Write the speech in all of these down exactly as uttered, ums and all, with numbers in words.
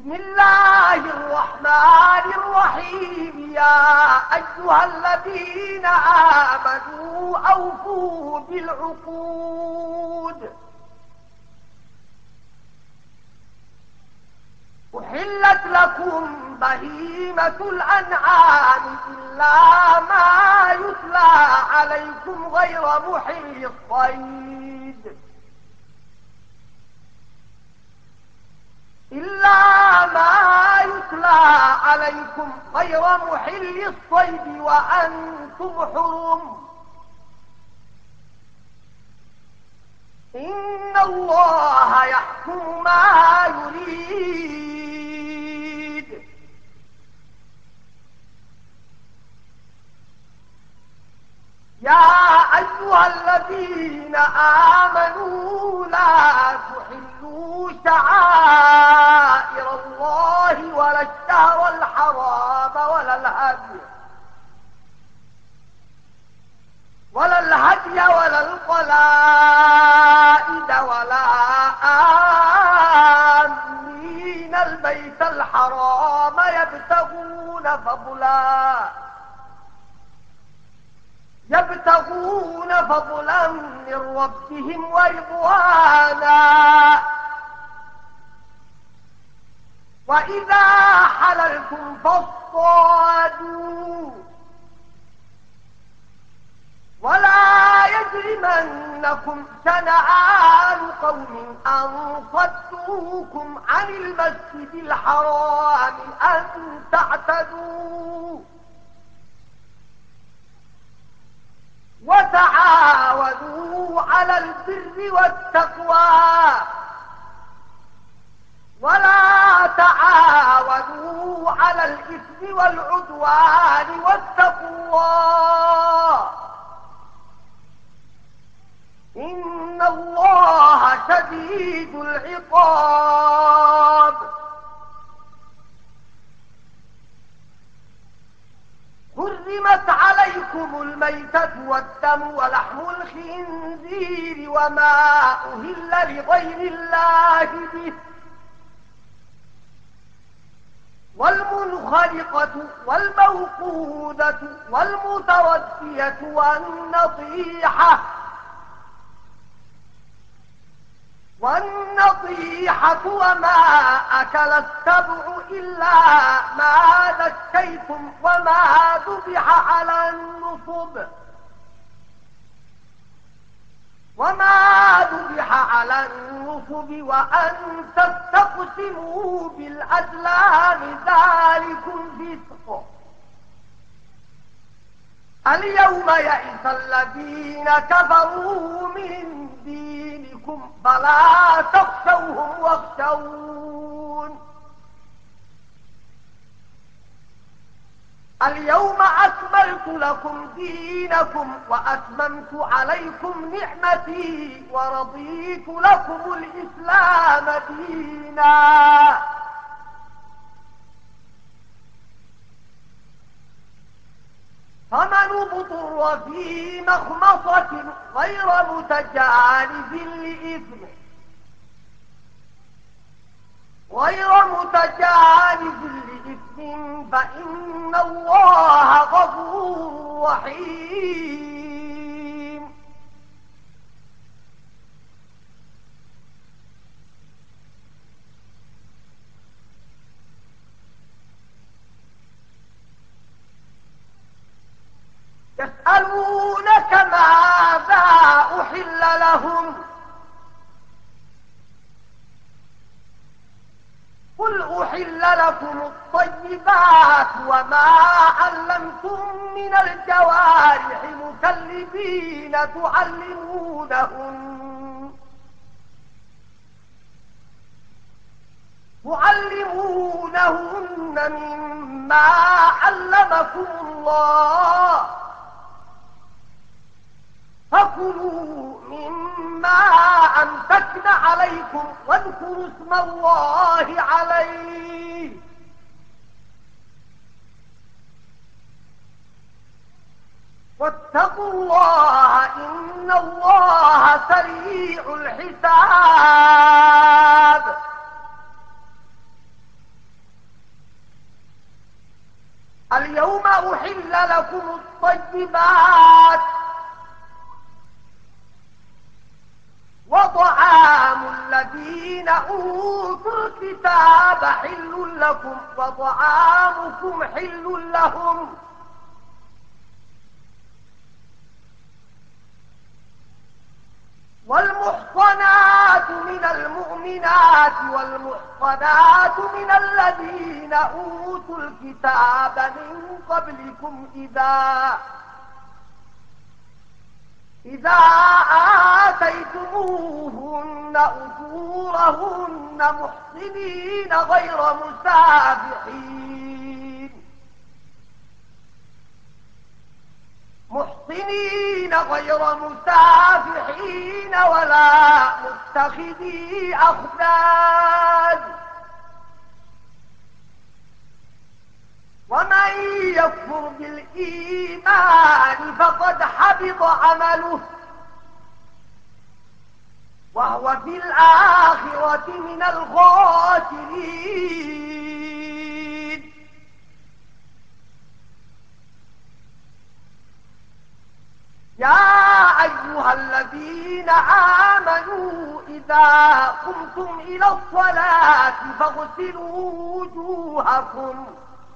بسم الله الرحمن الرحيم. يا أيها الذين آمنوا أوفوا بالعقود. أحلت لكم بهيمة الأنعام إلا ما يتلى عليكم غير محل الصيد إلا ما يتلى عليكم غير محل الصيد وأنتم حرم. إن الله يحكم ما يريد. يا أيها الذين آمنوا لا تحلوا شعائر الله ولا الشهر الحرام ولا الهدي ولا الهدي ولا القلائد ولا آمين البيت الحرام يبتغون فضلا يبتغون فضلا من ربهم ورضوانا. وإذا حللتم فاصطادوا ولا يجرمنكم شنآن قوم أن صدوكم عن المسجد الحرام أن تعتدوا وتعاونوا على البر والتقوى ولا تعاونوا على الإثم والعدوان واتقوا الله إن الله شديد العقاب. حرمت عليكم الميتة والدم ولحم الخنزير وما أهل لغير الله به والمنخلقة والموقوذة والمتردية والنطيحة والنطيحة وما أكل السبع إلا ما ذكيتم وما ذبح على النصب وما ذبح على النصب وأن تستقسموا بالأزلام ذلكم فسق. اليوم يئس الذين كفروا من دينكم فلا تخشوهم واخشون. اليوم أكملت لكم دينكم وأتممت عليكم نعمتي ورضيت لكم الإسلام دينا. فمن اضطر في مخمصة غير متجانف لإثم غير متجانف لإثم فإن الله غفور رحيم. يسألونك ماذا أحل لهم قل أحل لكم الطيبات وما علمتم من الجوارح مكلبين تعلمونهن تعلمونهن مما علمكم الله فكلوا مما أمسكن عليكم واذكروا اسم الله عليه واتقوا الله إن الله سريع الحساب. اليوم أحل لكم الطيبات وطعام الذين أوتوا الكتاب حل لكم وطعامكم حل لهم والمحصنات من المؤمنات والمحصنات من الذين أوتوا الكتاب من قبلكم إذا إذا آتيتموهن أجورهن محصنين غير مسافحين محصنين غير مسافحين ولا متخذي أخدان ومن يكفر بالإيمان فقد حبط عمله وهو في الآخرة من الخاسرين. يا أيها الذين آمنوا إذا قمتم إلى الصلاة فاغسلوا وجوهكم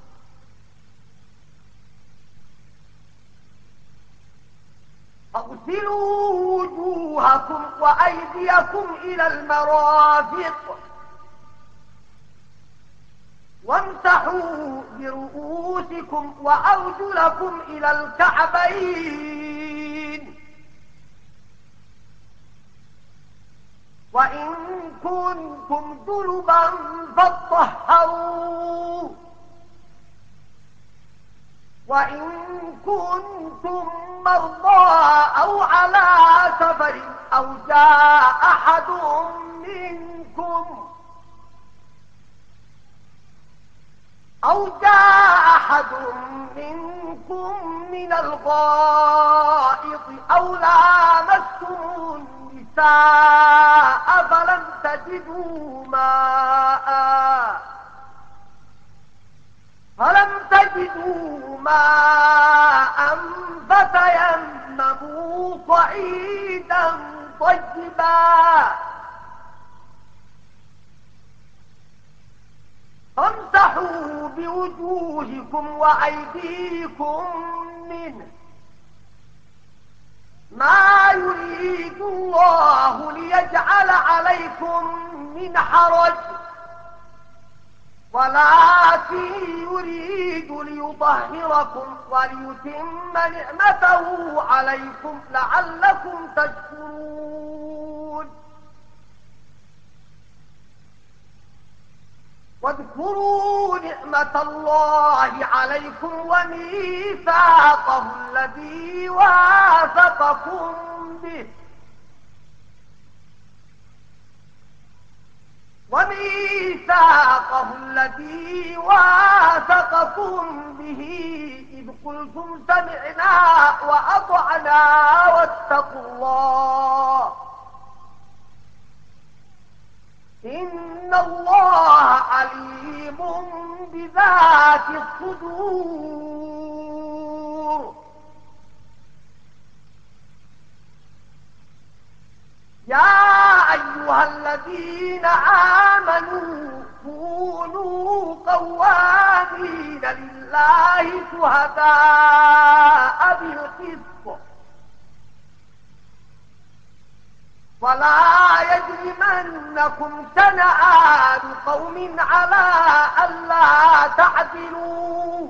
فاغسلوا وجوهكم وأيديكم إلى المرافق وامسحوا برؤوسكم وأرجلكم إلى الكعبين وإن كنتم جنبا فاطهروا وإن كنتم مرضى أو على سفر أو جاء أحد منكم أو جاء أحد منكم من الغائط أو لامستم النساء فلم تجدوا ماء فلم تجدوا ماء فتيمموا صعيدا طيبا فامسحوا بوجوهكم وأيديكم منه ما يريد الله ليجعل عليكم من حرج ولكن يريد ليطهركم وليتم نعمته عليكم لعلكم تشكرون. واذكروا نعمة الله عليكم وميثاقه الذي واثقكم به وميثاقه الذي واثقكم به إذ قلتم سمعنا وأطعنا واتقوا الله إن الله عليم بذات الصدور. يا أيها الذين آمنوا كونوا قوامين لله شهداء بالقسط ولا يجرمنكم شنآن قوم على ألا تعدلوا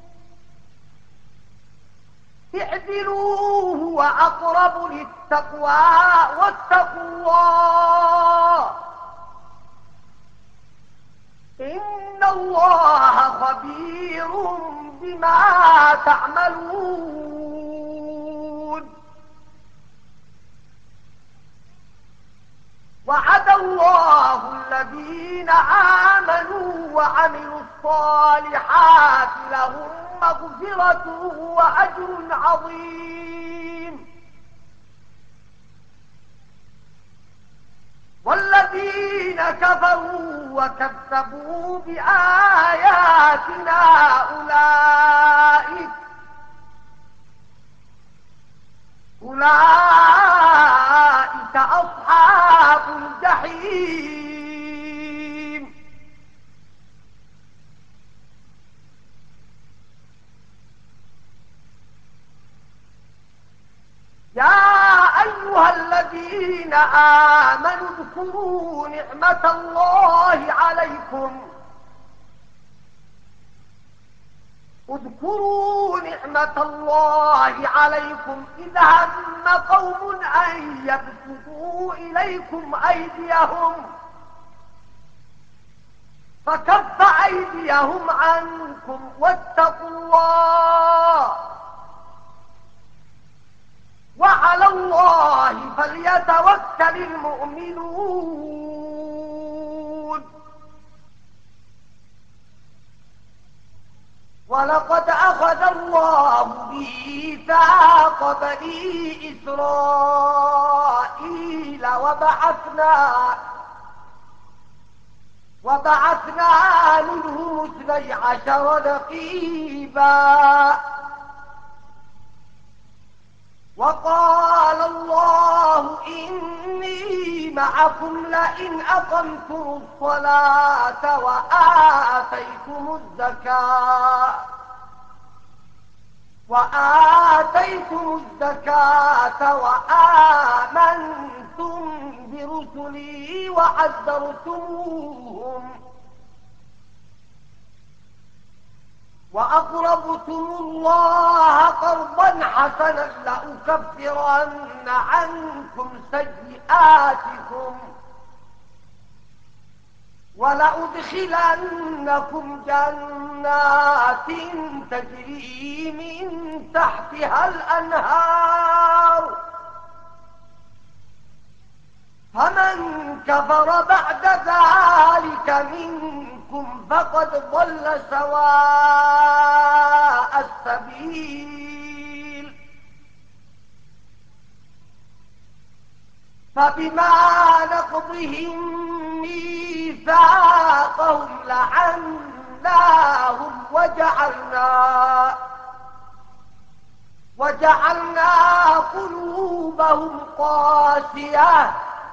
اعدلوا هو أقرب للتقوى واتقوا الله إن الله خبير بما تعملون. وعد الله الذين آمنوا وعملوا الصالحات لهم مغفرة وأجر عظيم. والذين كفروا وكذبوا بآياتنا أولئك أولئك أصحاب الجحيم. يا أيها الذين آمنوا اذكروا نعمة الله عليكم اذكروا نعمة الله عليكم إذا هم قوم أن يبسطوا إليكم أيديهم فكف أيديهم عنكم واتقوا الله وعلى الله فليتوكل المؤمنون. ولقد أخذ الله ميثاق بني إسرائيل وبعثنا وبعثنا منهم اثني عشر نقيبا وقال الله إني معكم لئن أقمتم الصلاة وآتيتم الزكاة وآتيتم الزكاة وآمنتم برسلي وعزرتموهم وأقرضتم الله قرضا حسنا لأكفرن عنكم سيئاتكم ولأدخلنكم جنات تجري من تحتها الأنهار فمن كفر بعد ذلك منكم فقد ضل سواء السبيل. فبما نقضهم ميثاقهم لعناهم وجعلنا وجعلنا قلوبهم قاسية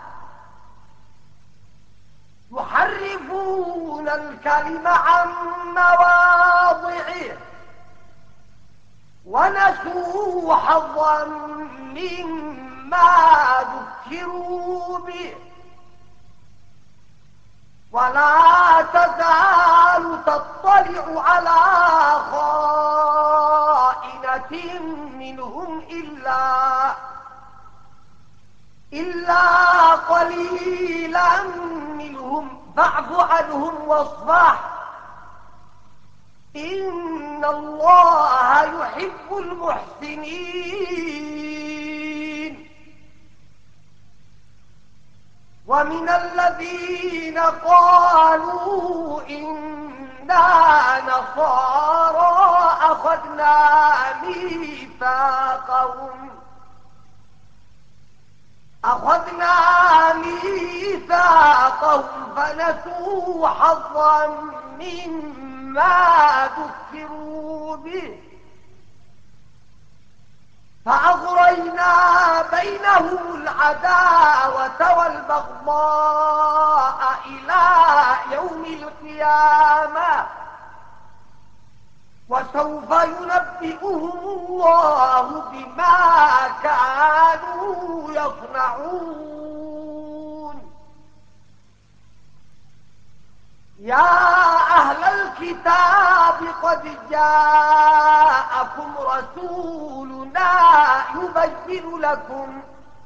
يحرفون الكلم عن مواضعه ونسوا حظا مما ذكروا به ولا تزال تطلع على خائنة منهم إلا إلا قليلا منهم فاعف عنهم واصفح إن الله يحب المحسنين. ومن الذين قالوا إنا نصارى أخذنا ميثاقهم أخذنا ميثاقهم فنسوا حظا مما ذكروا به فأغرينا بينهم العداوة والبغضاء إلى يوم القيامة وسوف ينبئهم الله بما كانوا يصنعون. يا أهل الكتاب قد جاءكم رسولنا يبين لكم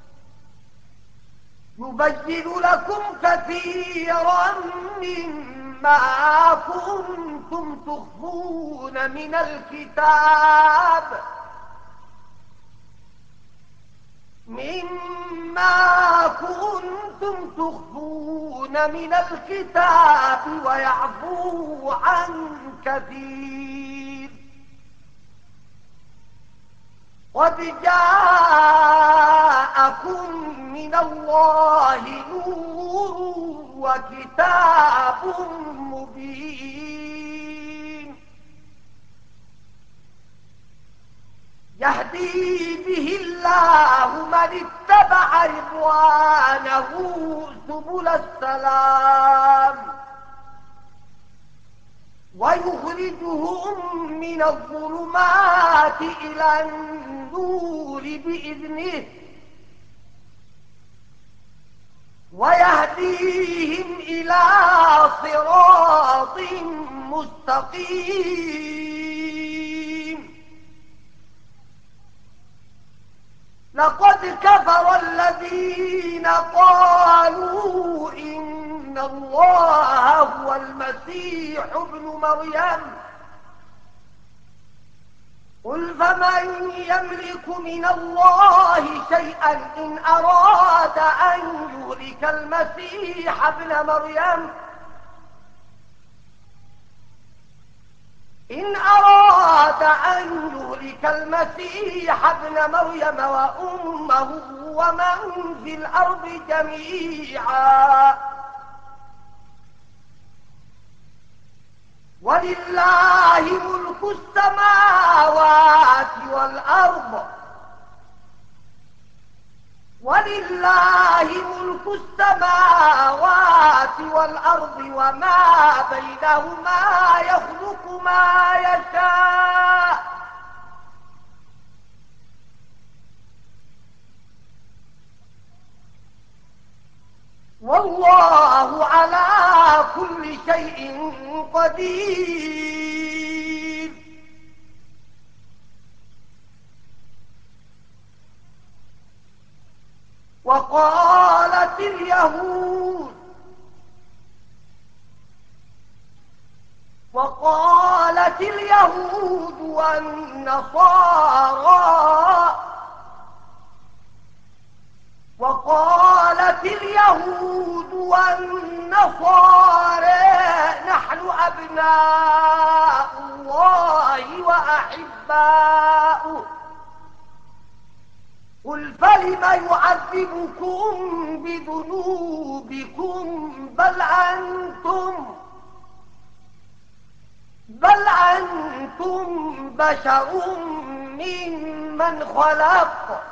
يبين لكم كثيرا مما كنتم تخفون من الكتاب مما كنتم تخفون من الكتاب ويعفو عن كثير. قد جاءكم جاءكم من الله نور وكتاب مبين يهدي به الله من اتبع رضوانه سبل السلام ويخرجهم من الظلمات إلى النور بإذنه ويهديهم إلى صراط مستقيم. لقد كفر الذين قالوا إن الله هو المسيح ابن مريم قل فمن يملك من الله شيئا إن أراد أن يهلك المسيح ابن مريم إن أراد أن يهلك المسيح ابن مريم وأمه ومن في الأرض جميعا ولله ملك السماوات والأرض ولله ملك السماوات والأرض وما بينهما يخلق ما يشاء والله على كل شيء قدير. وقالت اليهود وقالت اليهود والنصارى وقالت اليهود والنصارى نحن أبناء الله وأحباؤه قل فلم يعذبكم بذنوبكم بل أنتم بل أنتم بشر ممن خلق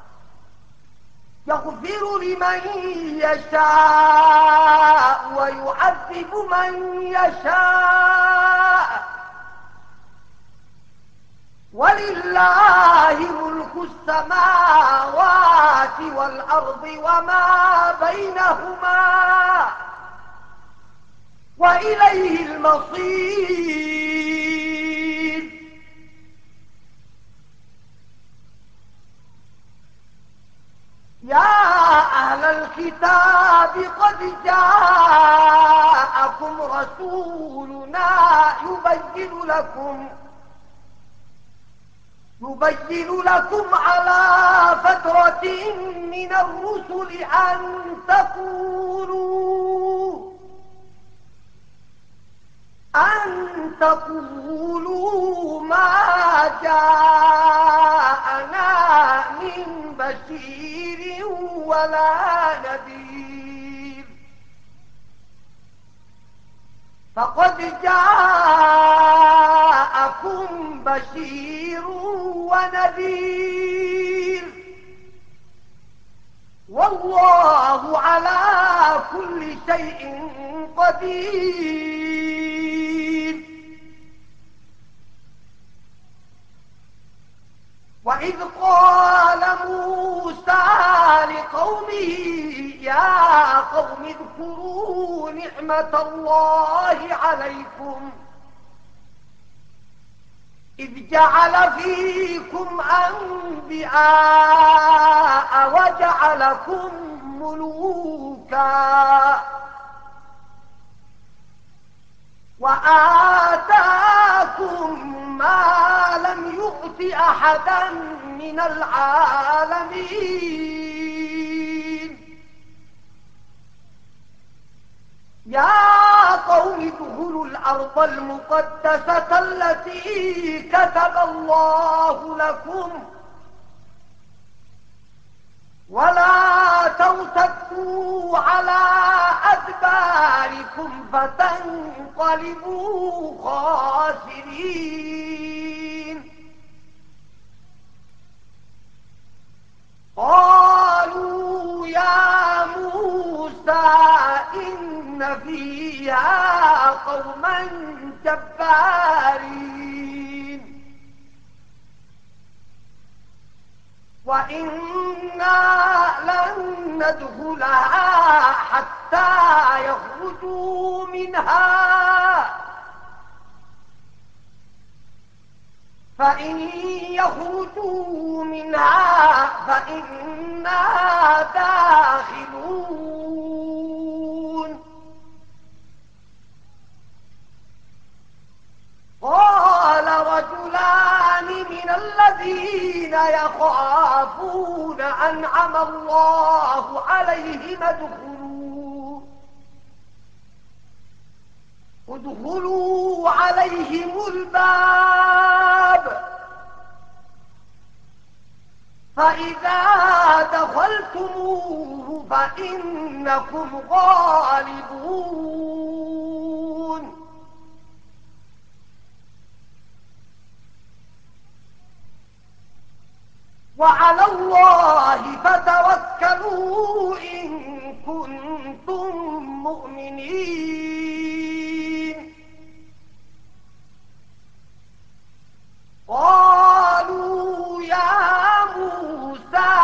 يغفر لمن يشاء ويعذب من يشاء ولله ملك السماوات والأرض وما بينهما وإليه المصير. يا أهل الكتاب قد جاءكم رسولنا يبين لكم يبين لكم على فترة من الرسل أن تقولوا أن تقولوا ما جاءنا من بشير ولا نذير فقد جاءكم بشير ونذير والله على كل شيء قدير. وإذ قال موسى لقومه يا قوم اذكروا نعمة الله عليكم إذ جعل فيكم أنبياء وجعلكم ملوكا وآتاكم ما لم يؤت أحدا من العالمين. يا قوم ادخلوا الأرض المقدسة التي كتب الله لكم ولا ترتدوا على أدباركم فتنقلبوا خاسرين. قالوا يا موسى إن فيها قوما جبارين وإنا لن ندخلها حتى يخرجوا منها فإن يخرجوا منها فإنا داخلون. قال رجلان من الذين يخافون أنعم الله عليهم ادخلوا ادخلوا عليهم الباب فإذا دخلتموه فإنكم غالبون. وعلى الله فتوكلوا إن كنتم مؤمنين. قالوا يا موسى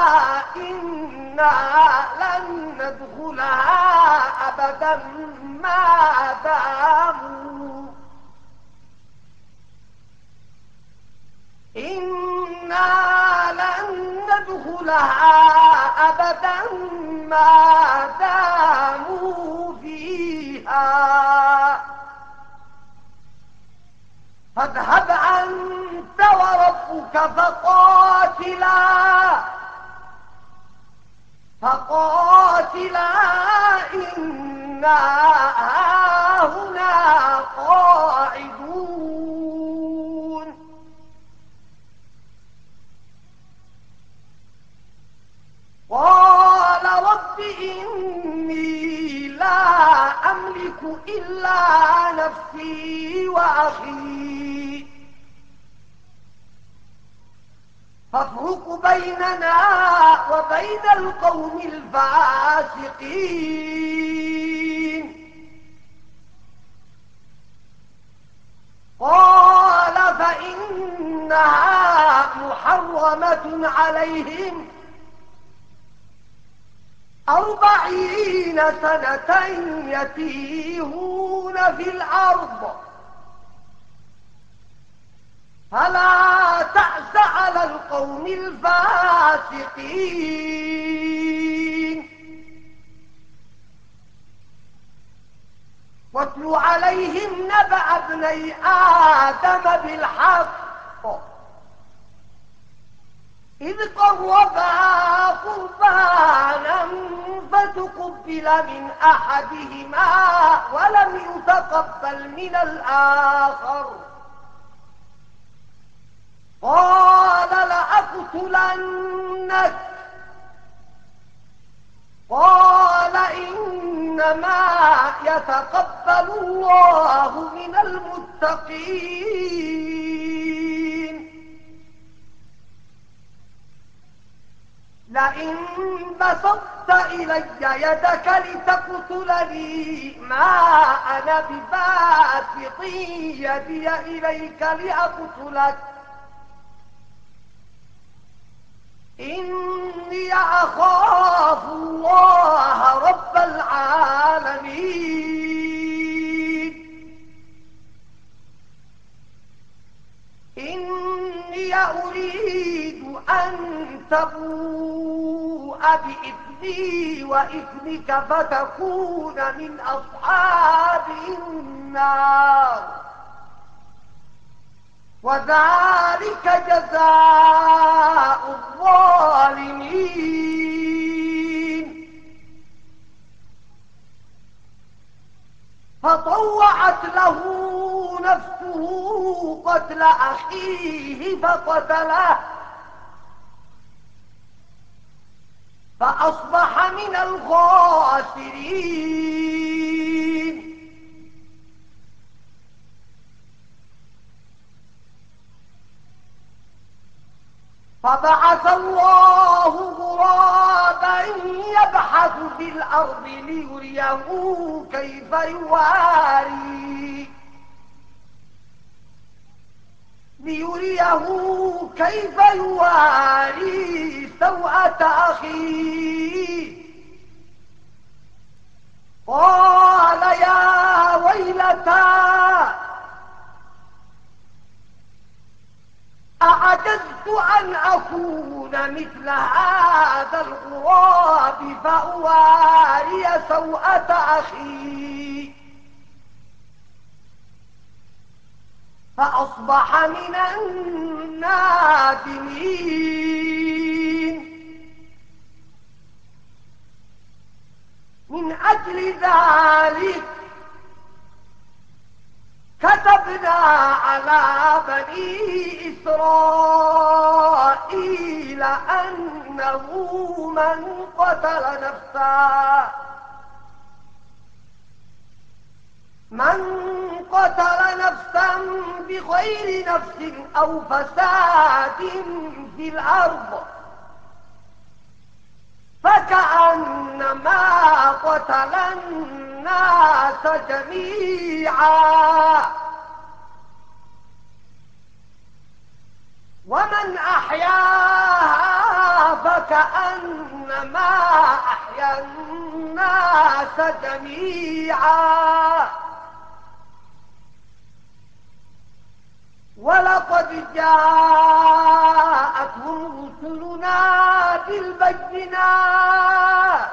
إنا لن ندخلها أبدا ما داموا إنا لن ندخلها أبدا ما داموا فيها فاذهب أنت وربك فقاتلا فقاتلا إنا هاهنا قاعدون. قال رب إني لا أملك إلا نفسي وأخي فافرق بيننا وبين القوم الفاسقين. قال فإنها محرمة عليهم أربعين سنة يتيهون في الأرض فلا تأس على القوم الفاسقين. واتل عليهم نبأ ابني آدم بالحق إذ قربا قربانا فتقبل من أحدهما ولم يتقبل من الآخر قال لأقتلنك قال إنما يتقبل الله من المتقين. لئن بسطت إلي يدك لتقتلني ما أنا بباسط يدي إليك لأقتلك إني أخاف الله رب العالمين. إني أريد أن تبوء بإثمي وإثمك فتكون من أصحاب النار وذلك جزاء الظالمين. فطوعت له نفسه قتل أخيه فقتله فأصبح من الخاسرين. فبعث الله غرابا يبحث في الأرض ليريه كيف يواري ليريه كيف يواري سوءة أخيه. قال يا ويلتى أعجزت أن أكون مثل هذا الغراب فأواري سوءة أخي. فأصبح من النادمين. من أجل ذلك كتبنا على بني إسرائيل أنه من قتل نفسا من قتل نفسا بغير نفس أو فساد في الأرض فكأنما قتل الناس جميعا. ومن أحياها فكأنما أحيا الناس جميعا. ولقد جاءتهم رسلنا بالبينات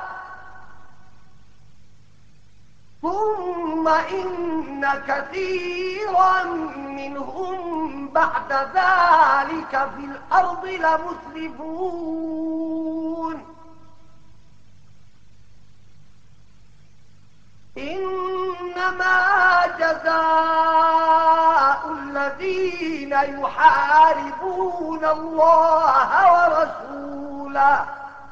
ثم إن كثيرا منهم بعد ذلك في الأرض لمسرفون. إنما جزاء الذين يحاربون الله ورسوله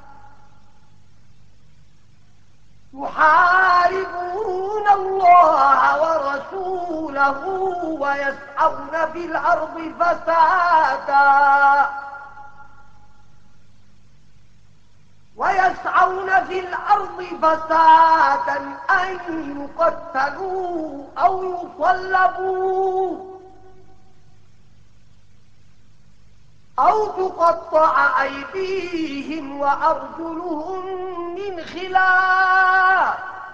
يحاربون الله ورسوله ويسعون في الأرض فسادا ويسعون في الأرض فسادا أن يقتلوا أو يصلبوا أو تقطع أيديهم وأرجلهم من خلاف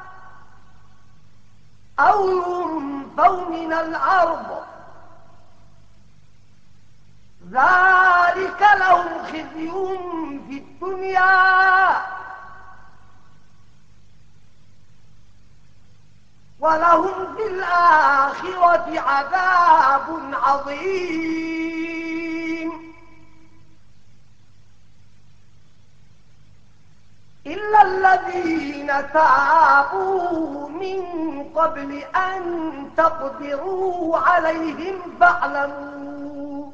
أو ينفوا من الأرض. ذلك لهم خزي في الدنيا ولهم في الآخرة عذاب عظيم. إلا الذين تابوا من قبل أن تقدروا عليهم فاعلموا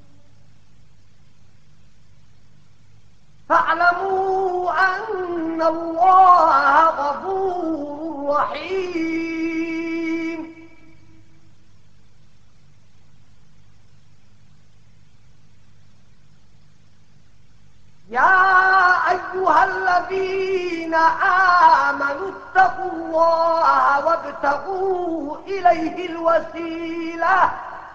فاعلموا أن الله غفور رحيم. يا أيها الذين آمنوا اتقوا الله وابتغوا إليه الوسيلة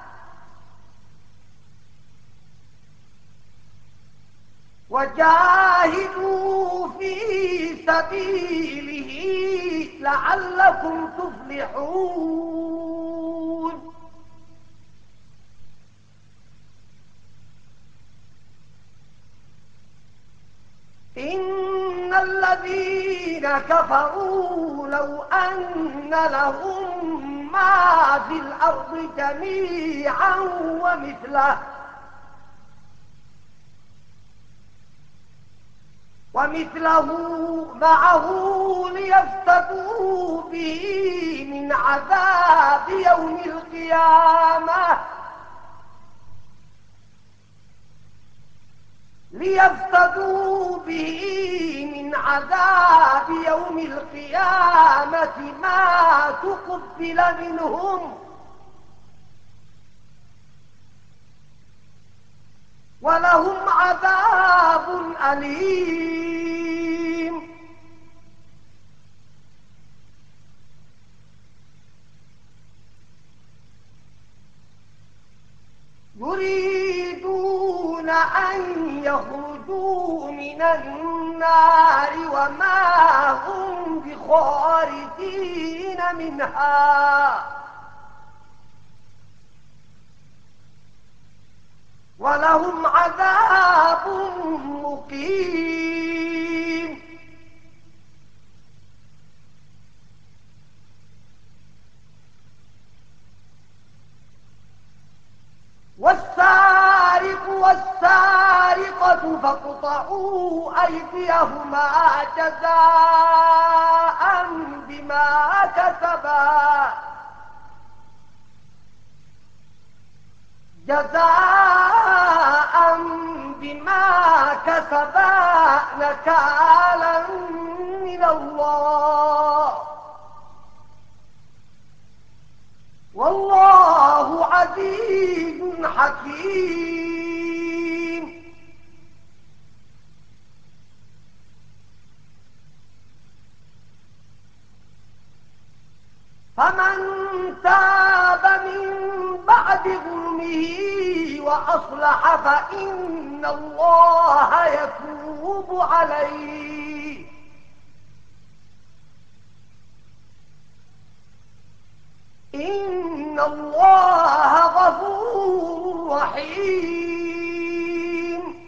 وجاهدوا في سبيله لعلكم تفلحون. إن الذين كفروا لو أن لهم ما في الأرض جميعا ومثله ومثله معه ليفتدوا به من عذاب يوم القيامة ليفتدوا به من عذاب يوم القيامة ما تقبل منهم ولهم عذاب أليم. يريدون أن يخرجوا من النار وما هم بخارجين منها ولهم عذاب مقيم. والسارق والسارقة فاقطعوا أيديهما جزاء بما كسبا جزاء بما كسبا نكالا من الله والله عزيز حكيم. فمن تاب من بعد ظلمه وأصلح فإن الله يتوب عليه إن الله غفور رحيم.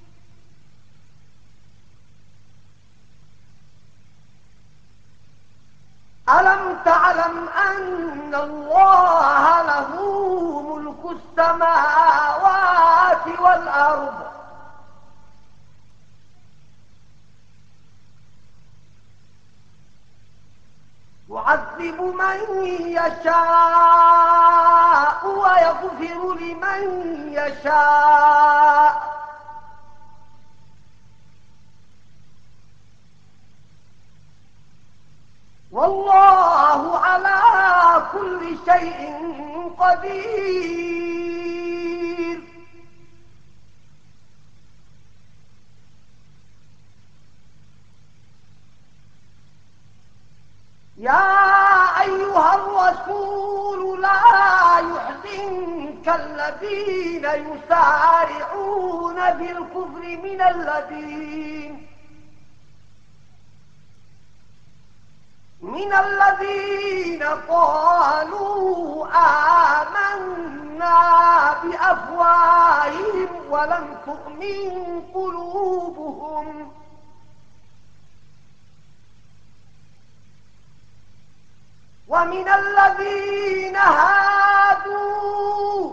ألم تعلم أن الله له ملك السماوات والأرض يعذب من يشاء ويغفر لمن يشاء والله على كل شيء قدير. يا أيها الرسول لا يحزنك الذين يسارعون بالكفر من الذين من الذين قالوا آمنا بأفواههم ولم تؤمن قلوبهم ومن الذين هادوا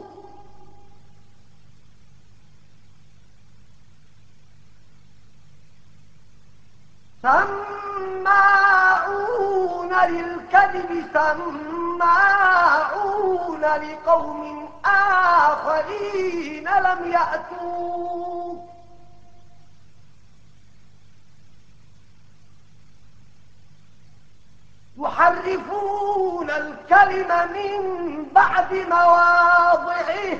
سماعون للكذب سماعون لقوم آخرين لم يأتوك يحرفون الكلم من بعد مواضعه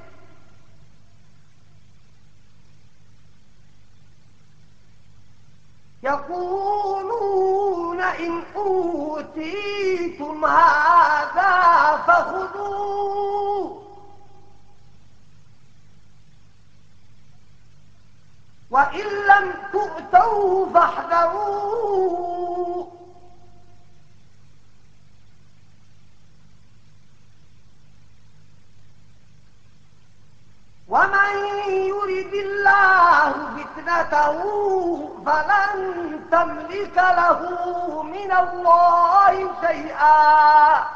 يقولون إن أوتيتم هذا فخذوه وإن لم تؤتوا فاحذروا ومن يرد الله فتنته فلن تملك له من الله شيئا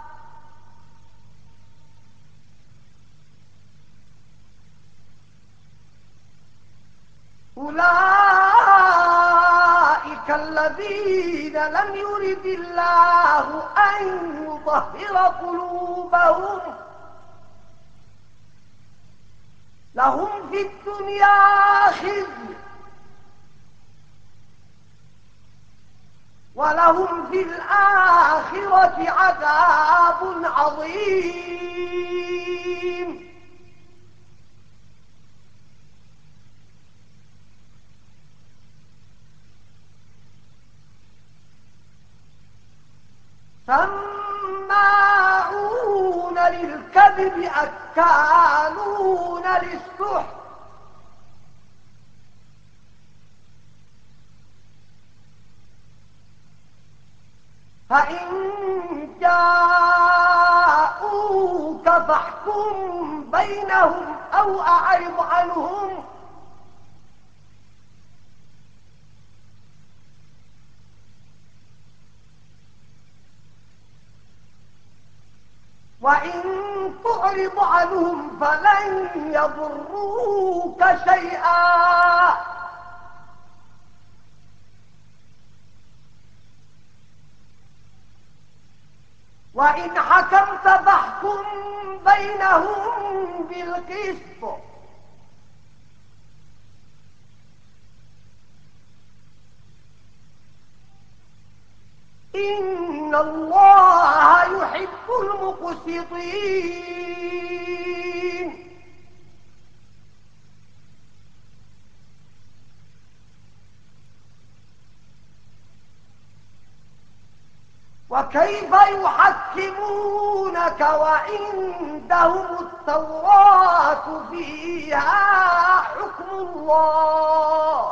أولئك الذين لم يرد الله أن يطهر قلوبهم لهم في الدنيا خزي ولهم في الآخرة عذاب عظيم. سماعون للكذب أكالون للسحت فإن جاءوك فاحكم بينهم أو أعرض عنهم وإن تعرض عنهم فلن يضروك شيئا وإن حكمت فاحكم بينهم بالقسط إن الله يحب المقسطين. وكيف يحكمونك وعندهم التوراة فيها حكم الله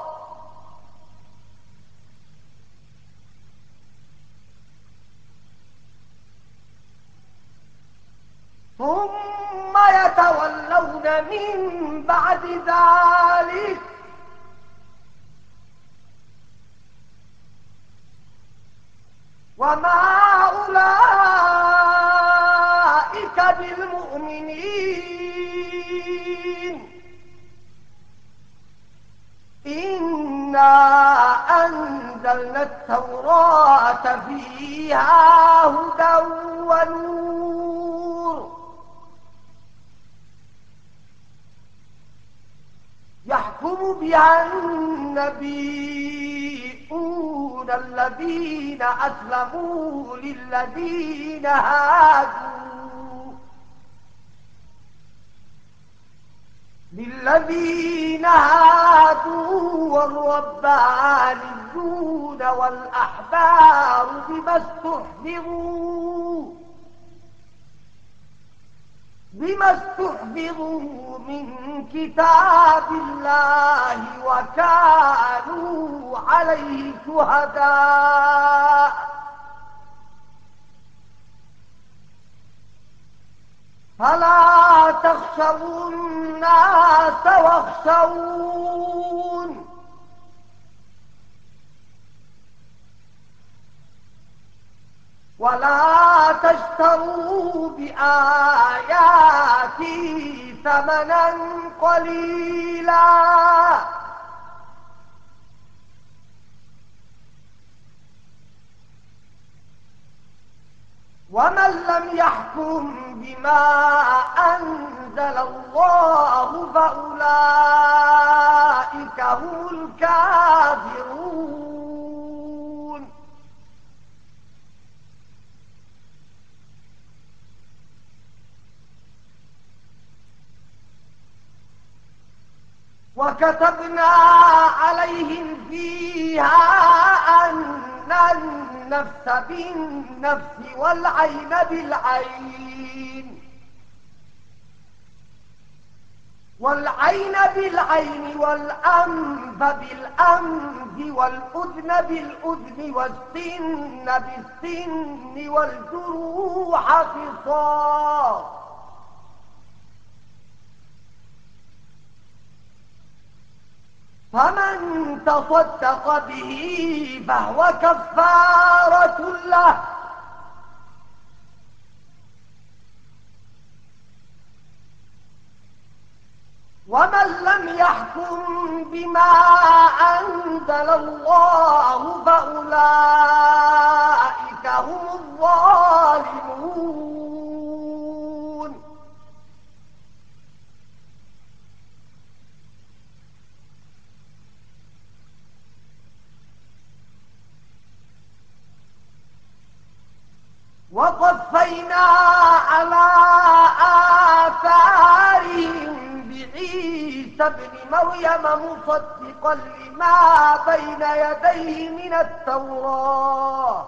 ثم يتولون من بعد ذلك وما أولئك بالمؤمنين. إنا أنزلنا التوراة فيها هدى ونور يحكم بها النبيون الذين أسلموا للذين هادوا للذين هادوا والربانيون والأحبار بما استحفظوا بما استحفظوا من كتاب الله وكانوا عليه شهداء فلا تخشوا الناس واخشون ولا تشتروا بآياتي ثمنا قليلا ومن لم يحكم بما أنزل الله فأولئك هم الكافرون. وكتبنا عليهم فيها أن النفس بالنفس والعين بالعين والعين بالعين والأنف بالأنف والأذن بالأذن والسن بالسن والجروح قصاص فمن تصدق به فهو كفارة له ومن لم يحكم بما أنزل الله فأولئك هم الظالمون. وقفينا على آثارهم بعيسى ابن مريم مصدقا لما بين يديه من التوراة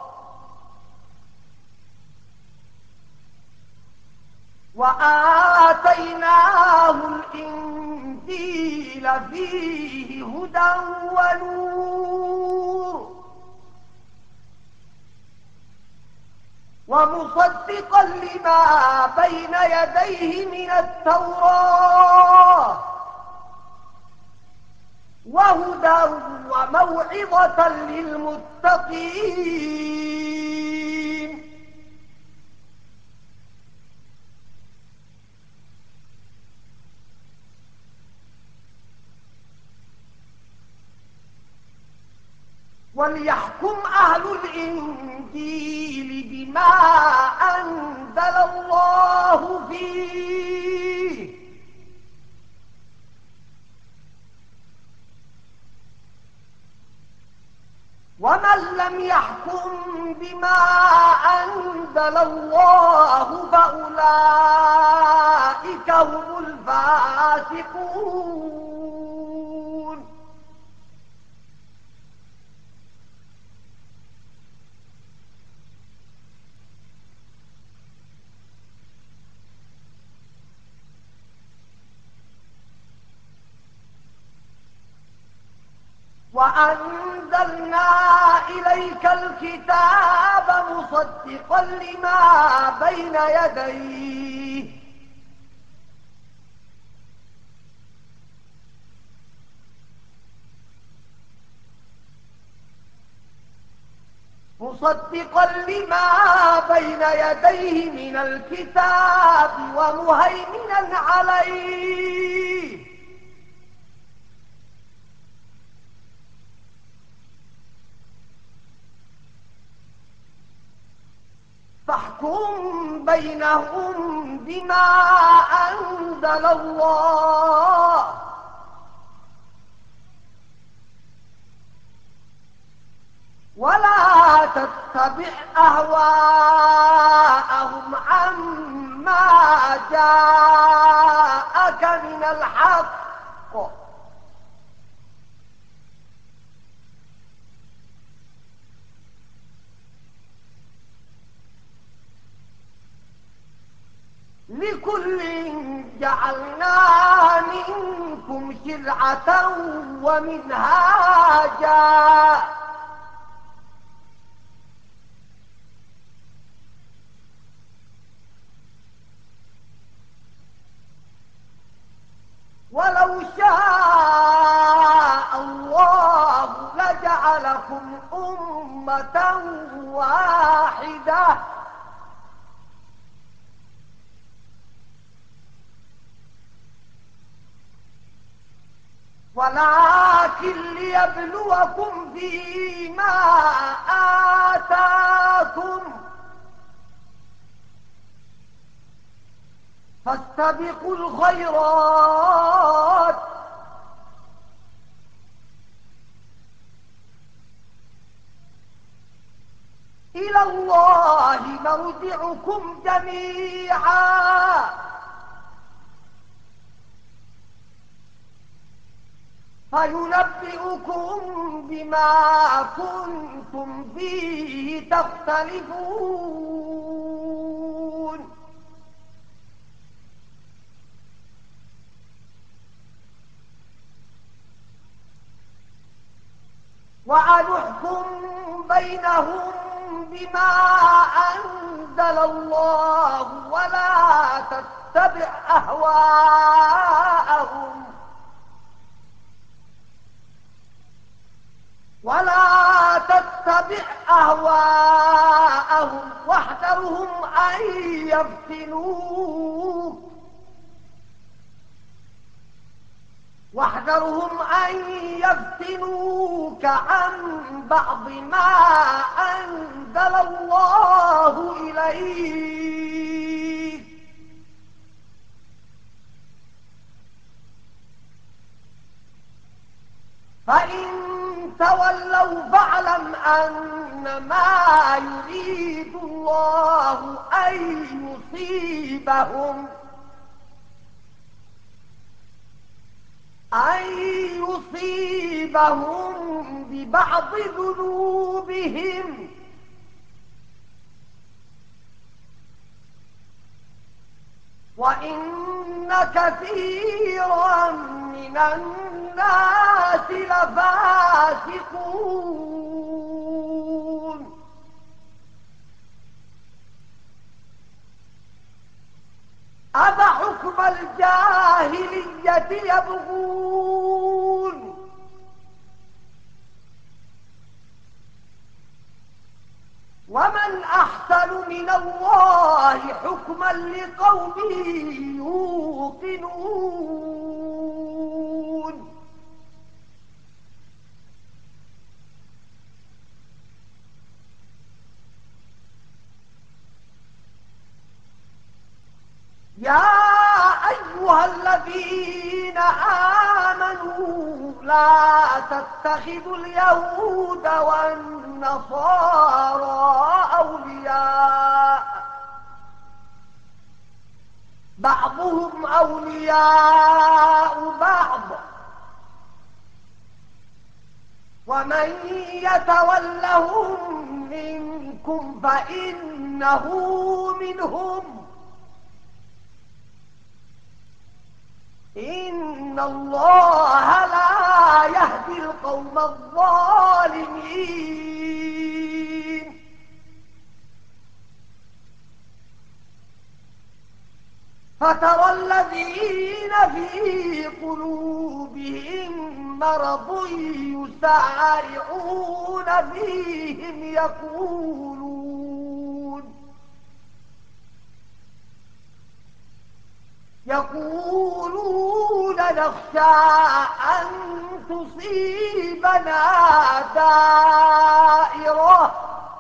وآتيناه الإنجيل فيه هدى ونور ومصدقا لما بين يديه من التوراة وهدى وموعظة للمتقين. وليحكم أهل الإنجيل بما أنزل الله فيه ومن لم يحكم بما أنزل الله فأولئك هم الفاسقون. وأنزلنا إليك الكتاب مصدقا لما بين يديه مصدقا لما بين يديه من الكتاب ومهيمنا عليه فاحكم بينهم بما أنزل الله ولا تتبع أهواءهم عما جاءك من الحق لكل جعلنا منكم شرعة ومنهاجا ولو شاء الله لجعلكم أمة واحدة ولكن ليبلوكم فيما آتاكم فاستبقوا الخيرات إلى الله مرجعكم جميعا فينبئكم بما كنتم فيه تختلفون. وأن احكم بينهم بما أنزل الله ولا تتبع أهواءهم ولا تتبع أهواءهم واحذرهم أن يفتنوك واحذرهم أن يفتنوك عن بعض ما أنزل الله إليك فإن تولوا فاعلم أنما يريد الله أن يصيبهم أن يصيبهم ببعض ذنوبهم وإن كثيرا من الناس لفاسقون أفحكم الجاهلية يبغون ومن أحسن من الله حكما لقوم يوقنون يا أيها الذين آمنوا لا تتخذوا اليهود والنصارى أولياء بعضهم أولياء بعض ومن يتولهم منكم فإنه منهم إن الله لا يهدي القوم الظالمين فترى الذين في قلوبهم مرض يسارعون فيهم يقولون يقولون نخشى أن تصيبنا دائرة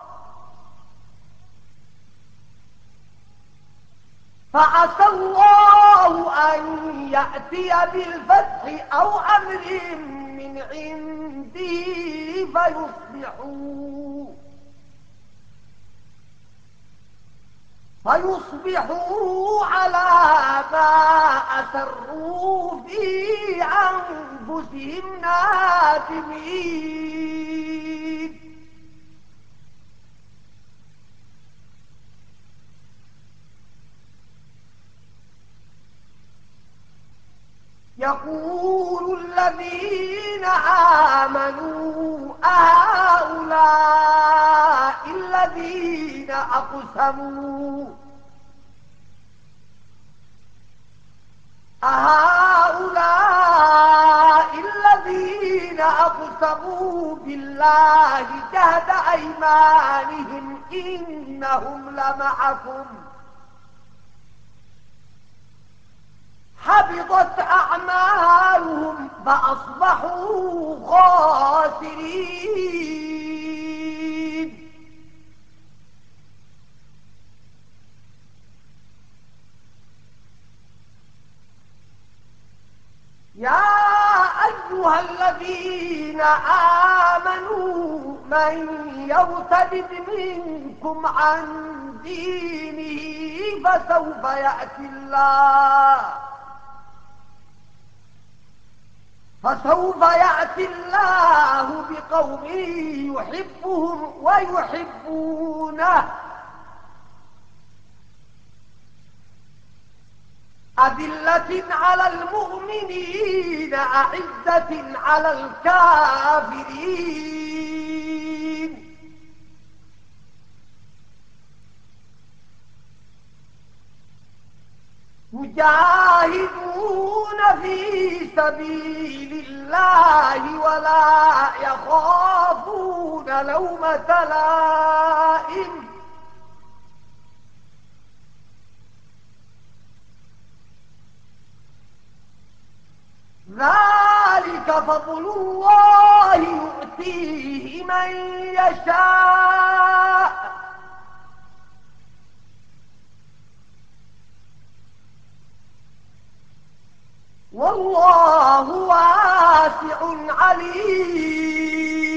فعسى الله أن يأتي بالفتح أو أمر من عنده فيصبحوا فيصبحوا على ما أسروا في أنفسهم نادمين يقول الذين آمنوا أهؤلاء الذين أقسموا أهؤلاء الذين أقسموا بالله جهد أيمانهم إنهم لمعكم حبطت أعمالهم فأصبحوا خاسرين يا أيها الذين آمنوا من يرتد منكم عن دينه فسوف يأتي الله فسوف يأتي الله بقوم يحبهم ويحبونه أذلة على المؤمنين أعزة على الكافرين يجاهدون في سبيل الله ولا يخافون لومة لائم ذلك فضل الله يؤتيه من يشاء والله واسع عليم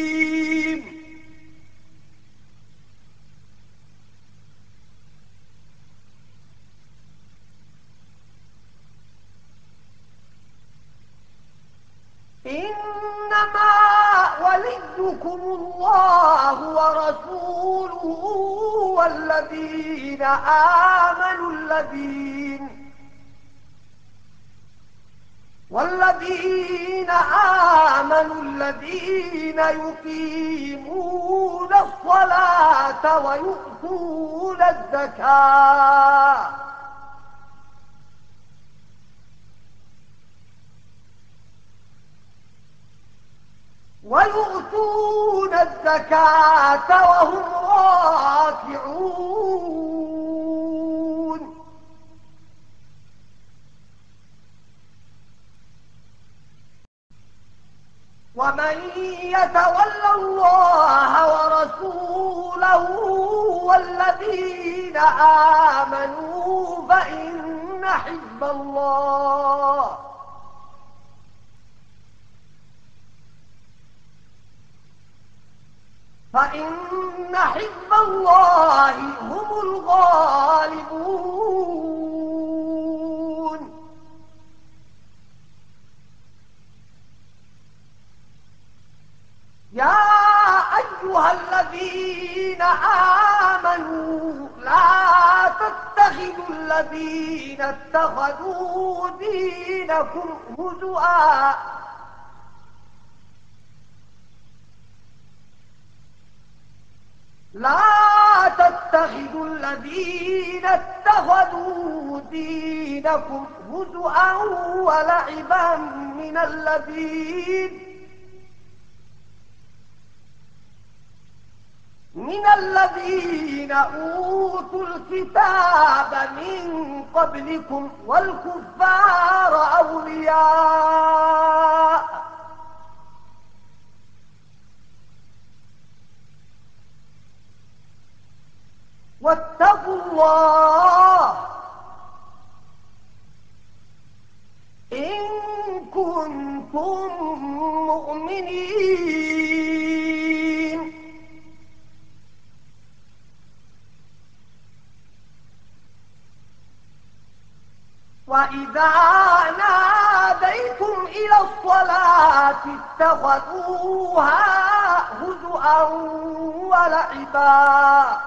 إنما وليكم الله ورسوله والذين آمنوا الذين والذين آمنوا الذين يقيمون الصلاة ويؤتون الزكاة ويؤتون الزكاة وهم راكعون ومن يتول الله ورسوله والذين آمنوا فإن حزب الله فإن حزب الله هم الغالبون يا أيها الذين آمنوا لا تتخذوا الذين اتخذوا دينكم هزؤا لا تتخذوا الذين اتخذوا دينكم هزؤا ولعبا من الذين من الذين أوتوا الكتاب من قبلكم والكفار أولياء واتقوا الله إن كنتم مؤمنين وإذا ناديتم إلى الصلاة اتخذوها هزؤا ولعبا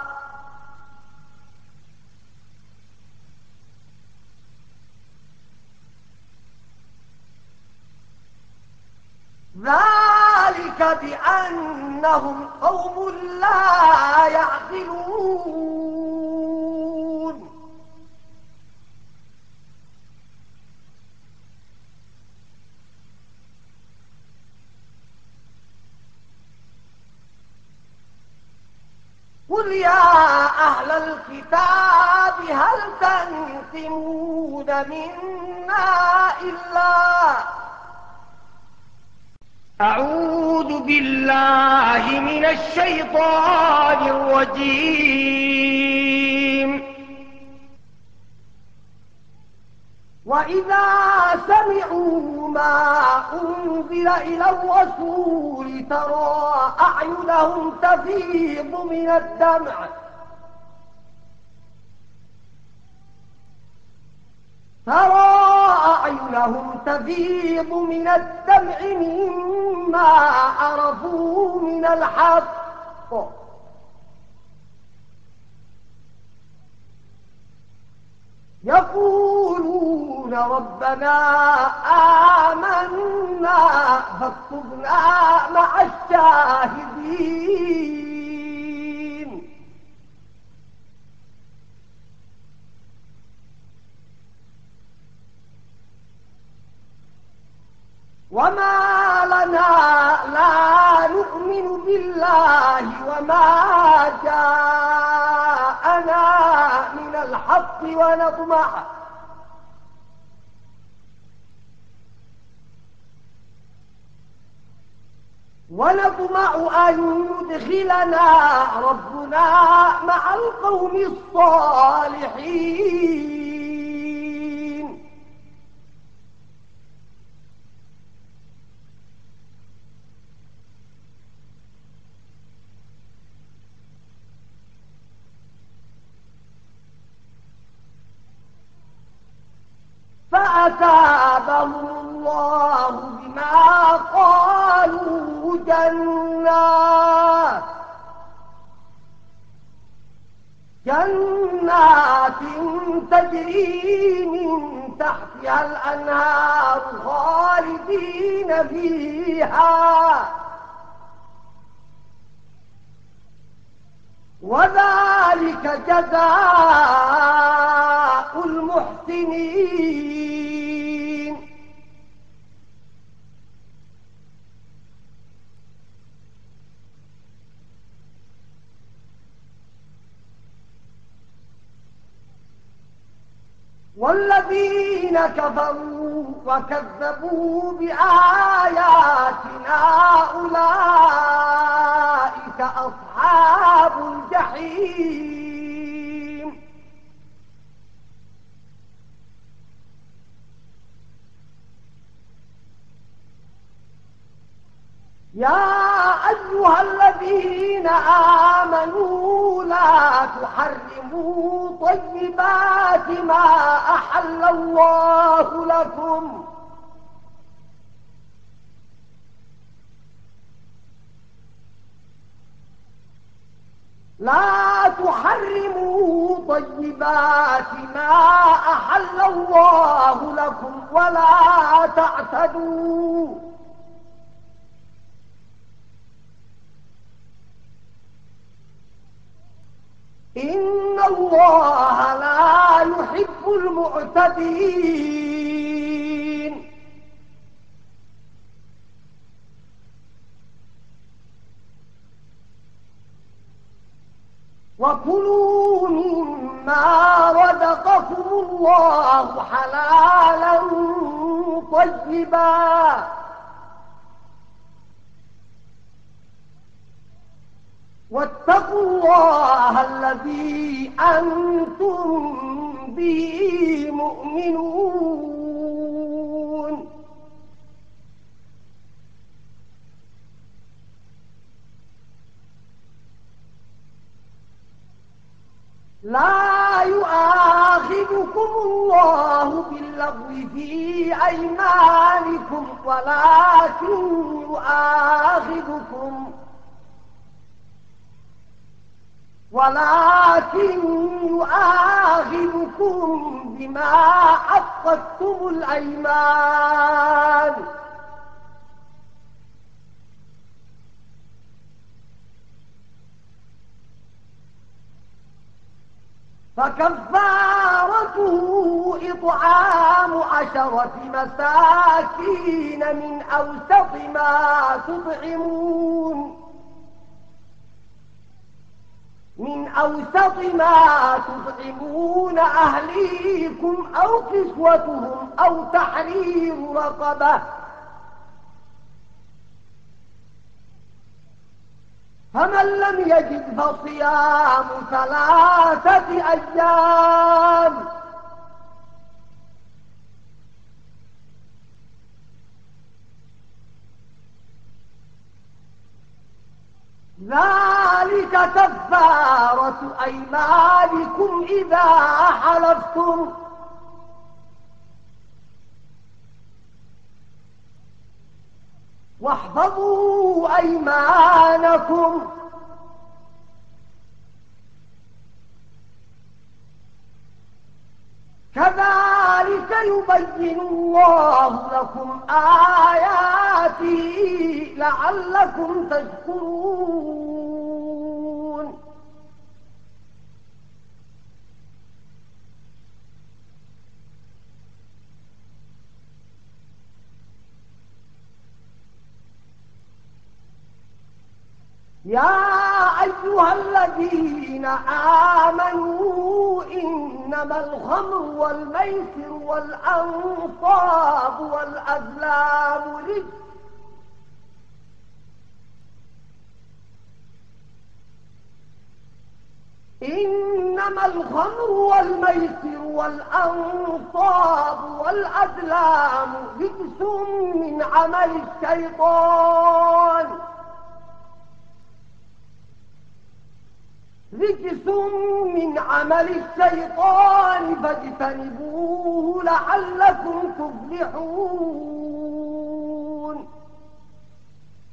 ذلك بأنهم قوم لا يعقلون قل يا أهل الكتاب هل تنقمون منا إلا أعوذ بالله من الشيطان الرجيم وإذا سمعوا ما أنزل إلى الرسول ترى أعينهم تفيض من الدمع ترى أعينهم تفيض من الدمع مما عرفوا من الحق يقولون ربنا آمنا فاكتبنا مع الشاهدين وما لنا لا نؤمن بالله وما جاءنا من الحق ونطمع ونطمع أن يدخلنا ربنا مع القوم الصالحين فأثابهم الله بما ادخلوا جنات جنات تجري من تحتها الأنهار خالدين فيها وذلك جزاء المحسنين. والذين كفروا وكذبوا بآياتنا أولئك أصحاب الجحيم. يا أيها الذين آمنوا لا تحرموا طيبات ما أحل الله لكم لا تحرموا طيبات ما أحل الله لكم ولا تعتدوا إن الله لا يحب المعتدين. وكلوا مما رزقكم الله حلالا طيبا واتقوا الله الذي أنتم به مؤمنون. لا يؤاخذكم الله باللغو في أيمانكم ولكن يؤاخذكم ولكن يؤاخذكم بما عقدتم الأيمان فكفارته إطعام عشرة مساكين من أوسط ما تطعمون من أوسط ما تطعمون أهليكم أو كسوتهم أو تحرير رقبة فمن لم يجد فصيام ثلاثة أيام ذلك كفارة أيمانكم إذا حلفتم واحفظوا أيمانكم كذلك يبين الله لكم آياته لعلكم تشكرون. يا أيها الذين آمنوا إنما الخمر والميسر والأنصاب والأزلام رجس إنما الخمر والميسر والأنصاب والأزلام رجس من عمل الشيطان رجس من عمل الشيطان فاجتنبوه لعلكم تفلحون.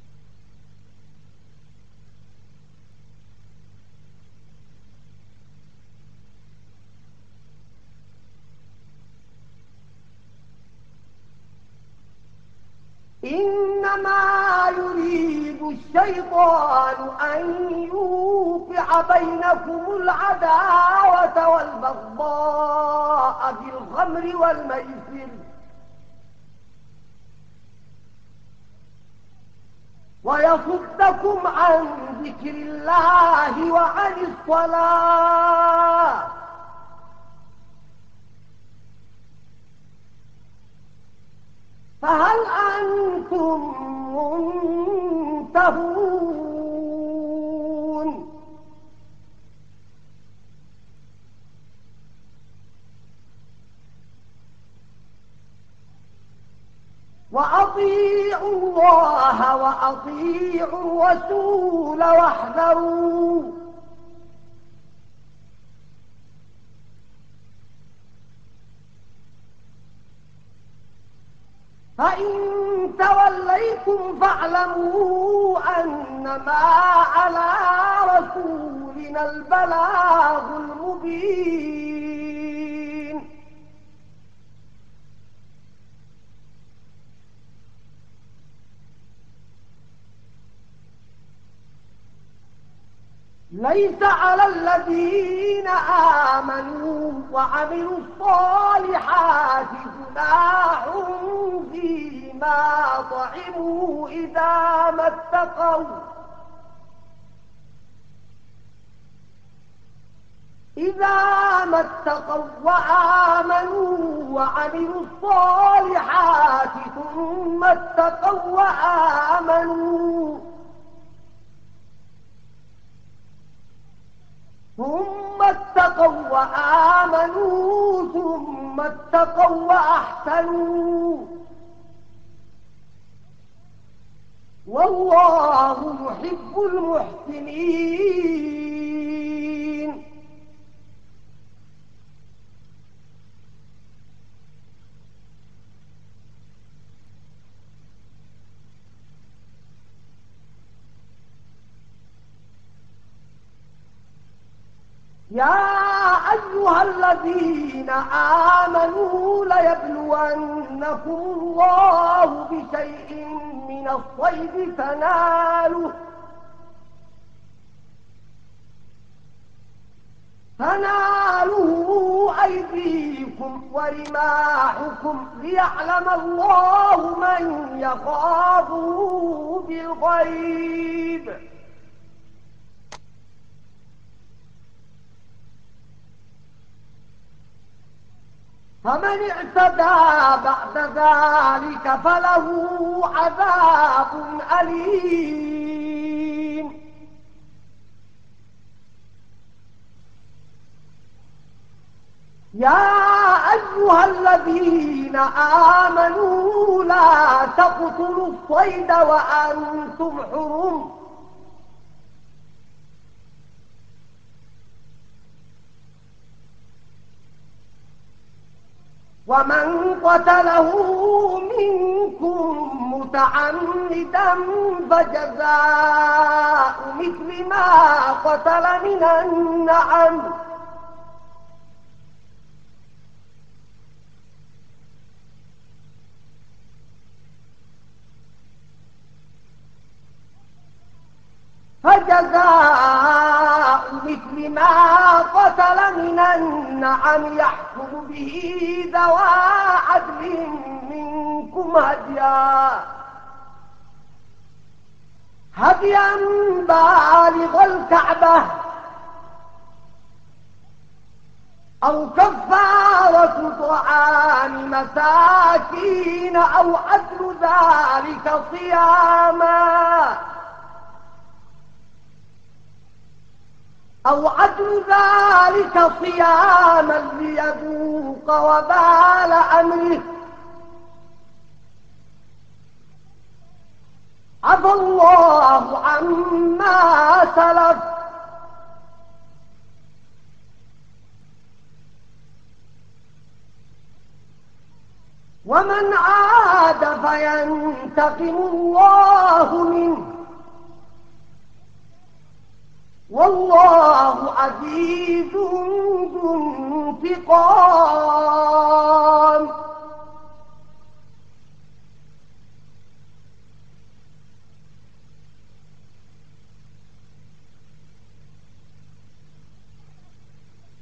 إنما يريد الشيطان أن يوقع بينكم العداوة والبغضاء في الخمر والميسر ويصدكم عن ذكر الله وعن الصلاة فهل أنتم منتهون وأطيعوا الله وأطيعوا الرسول واحذروا فإن توليتم فاعلموا أنما على رسولنا البلاغ المبين ليس على الذين آمنوا وعملوا الصالحات جناح فيما طعموا إذا ما اتقوا إذا ما اتقوا وآمنوا وعملوا الصالحات ثم اتقوا وآمنوا ثم اتقوا وآمنوا ثم اتقوا وأحسنوا والله يحب المحسنين يا أيها الذين آمنوا ليبلونكم الله بشيء من الصيد تناله تناله أيديكم ورماحكم ليعلم الله من يخافه بالغيب فمن اعتدى بعد ذلك فله عذاب أليم يا أيها الذين آمنوا لا تقتلوا الصيد وأنتم حرم ومن قتله منكم متعمدا فجزاء مثل ما قتل من النعم فجزاء مثل ما قتل من النعم يحكم به ذوى عدل منكم هديا هديا بالغ الكعبة أو كفارة طعام مساكين أو عدل ذلك صياما أو عدل ذلك صياما ليذوق وبال أمره عفى الله عما سلف ومن عاد فينتقم الله منه والله عزيز ذو انتقام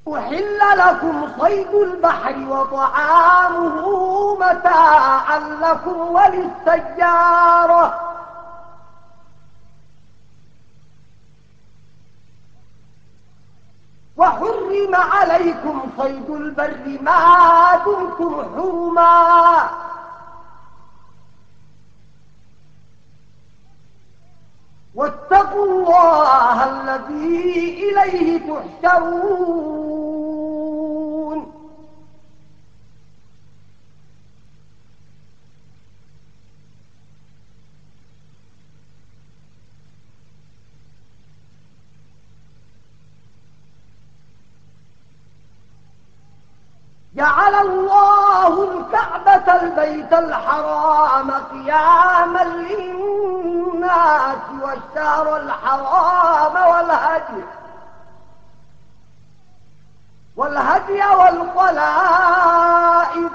أحل لكم صيد البحر وطعامه متاعا لكم وللسيارة وحرم عليكم صيد البر ما دمتم حرما واتقوا الله الذي إليه تحشرون. جعل الله الكعبة البيت الحرام قياما للناس والشهر الحرام والهدي والهدي والقلائد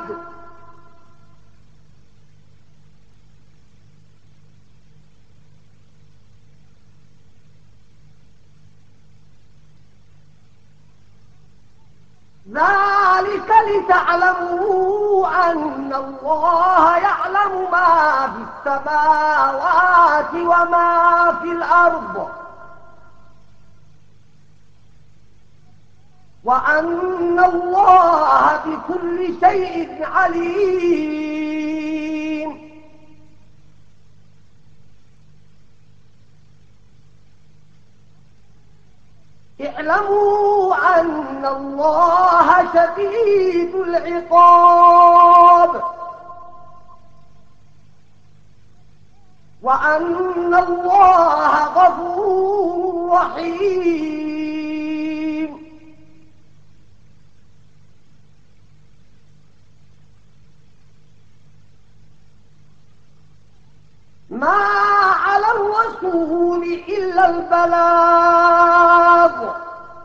ذلك لتعلموا أن الله يعلم ما في السماوات وما في الأرض وأن الله بكل شيء عليم. اعلموا أن الله شديد العقاب وأن الله غفور رحيم. ما على الرسول إلا البلاغ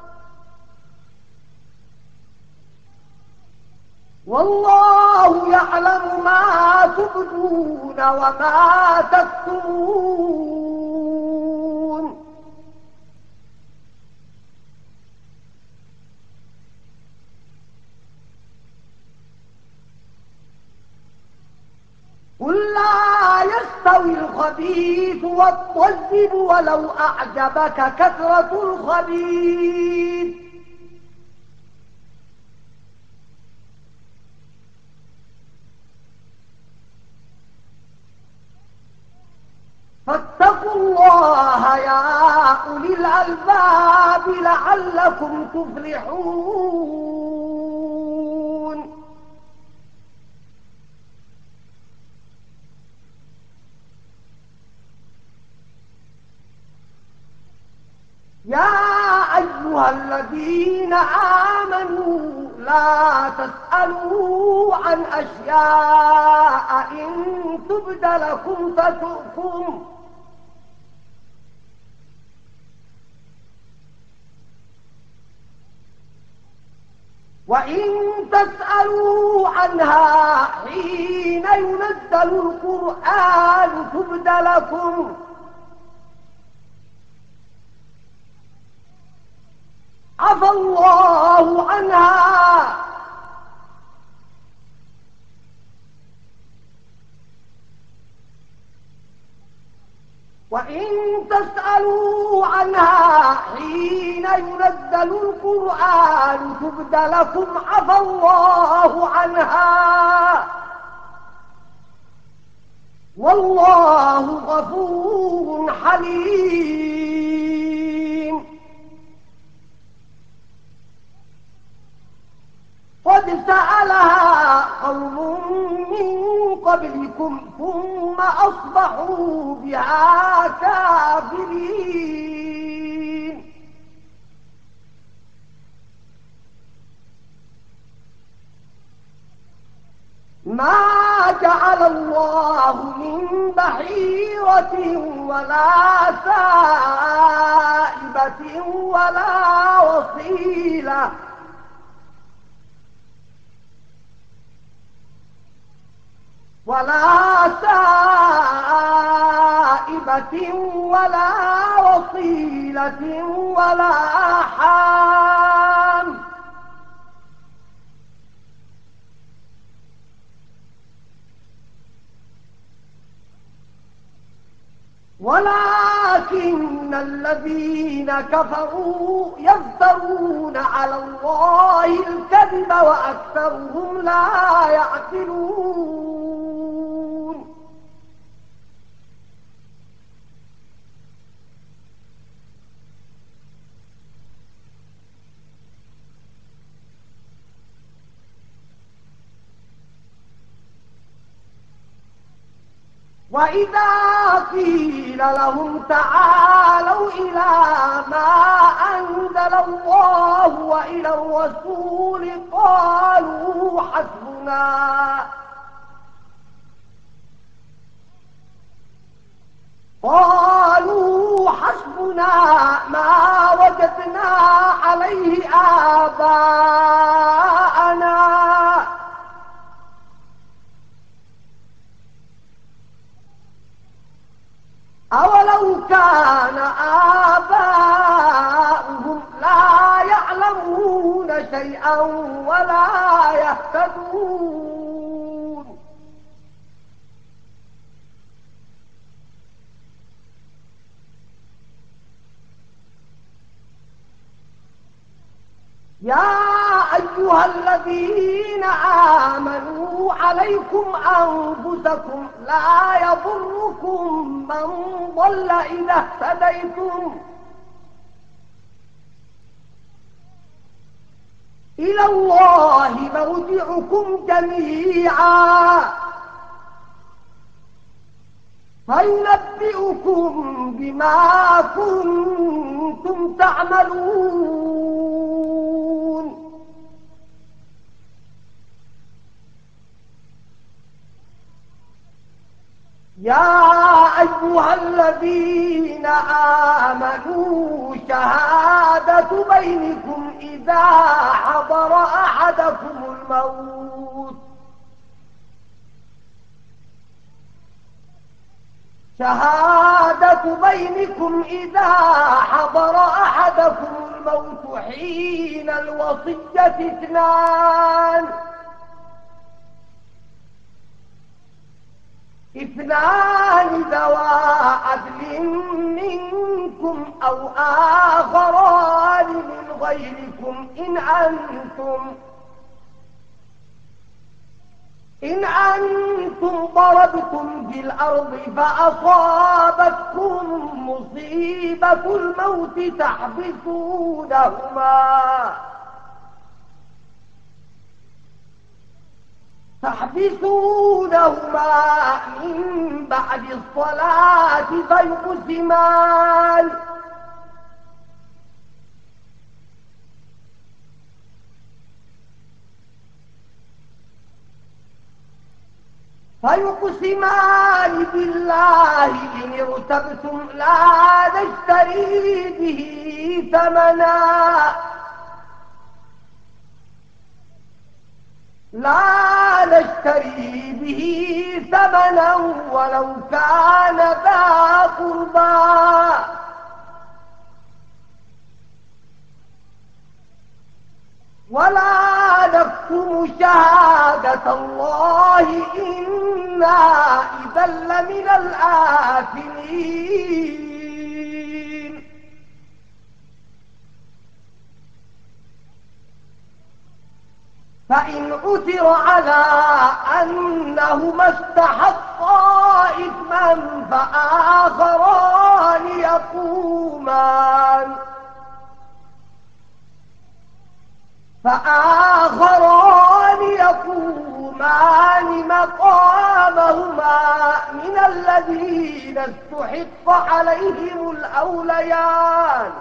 والله يعلم ما تبدون وما تكتمون. قل لا يستوي الخبيث والطيب ولو أعجبك كثرة الخبيث فاتقوا الله يا أولي الألباب لعلكم تفلحون. يا أيها الذين آمنوا لا تسألوا عن أشياء إن تبد لكم تسؤكم وإن تسألوا عنها حين ينزل القرآن تبد لكم عفى الله عنها وإن تسألوا عنها حين ينزل القرآن تبد لكم عفى الله عنها والله غفور حليم. قد سألها قوم من قبلكم ثم أصبحوا بها كافرين. ما جعل الله من بحيرة ولا سائبة ولا وصيلة ولا سائبة ولا وصيلة ولا حام ولكن الذين كفروا يفترون على الله الكذب وأكثرهم لا يعقلون. وإذا قيل لهم تعالوا إلى ما أنزل الله وإلى الرسول قالوا حسبنا قالوا حسبنا ما وجدنا عليه آباءنا أولو كان آباؤهم لا يعلمون شيئا ولا يهتدون. يا أيها الذين آمنوا عليكم أنفسكم لا يضركم من ضل إذا اهتديتم إلى الله مرجعكم جميعا فينبئكم بما كنتم تعملون. يا أيها الذين آمنوا شهادة بينكم إذا حضر أحدكم الموت شهادة بينكم إذا حضر أحدكم الموت حين الوصية اثنان اثنان ذوى عدل منكم أو آخران من غيركم إن أنتم إن أنتم ضربتم في الأرض فأصابتكم مصيبة الموت تحبسونهما تحبسونهما من بعد الصلاة فيقسمان فيقسمان بالله إن ارتبتم لا نشتري به ثمنا لا نشتري به ثمنا ولو كان ذا قربى ولا نكتم شهادة الله إنا إذا لمن الآثمين. فإن عثر على أنهما استحقا إثما فآخران يقومان فآخران يقومان مقامهما من الذين استحق عليهم الأوليان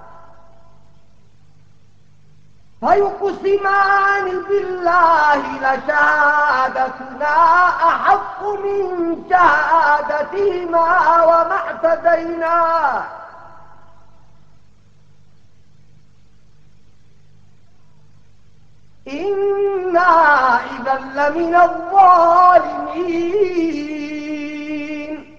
فيقسمان بالله لشهادتنا أحق من شهادتهما وما اعتدينا إنا إذا لمن الظالمين.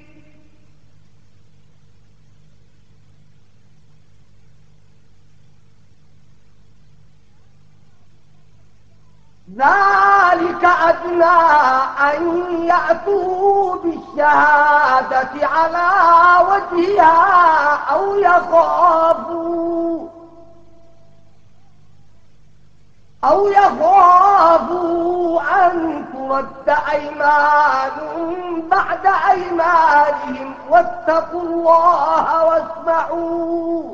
ذلك أدنى أدنى أن يأتوا بالشهادة على وجهها أو يخافوا أو يخافوا أن ترد أيمان بعد أيمانهم واتقوا الله واسمعوا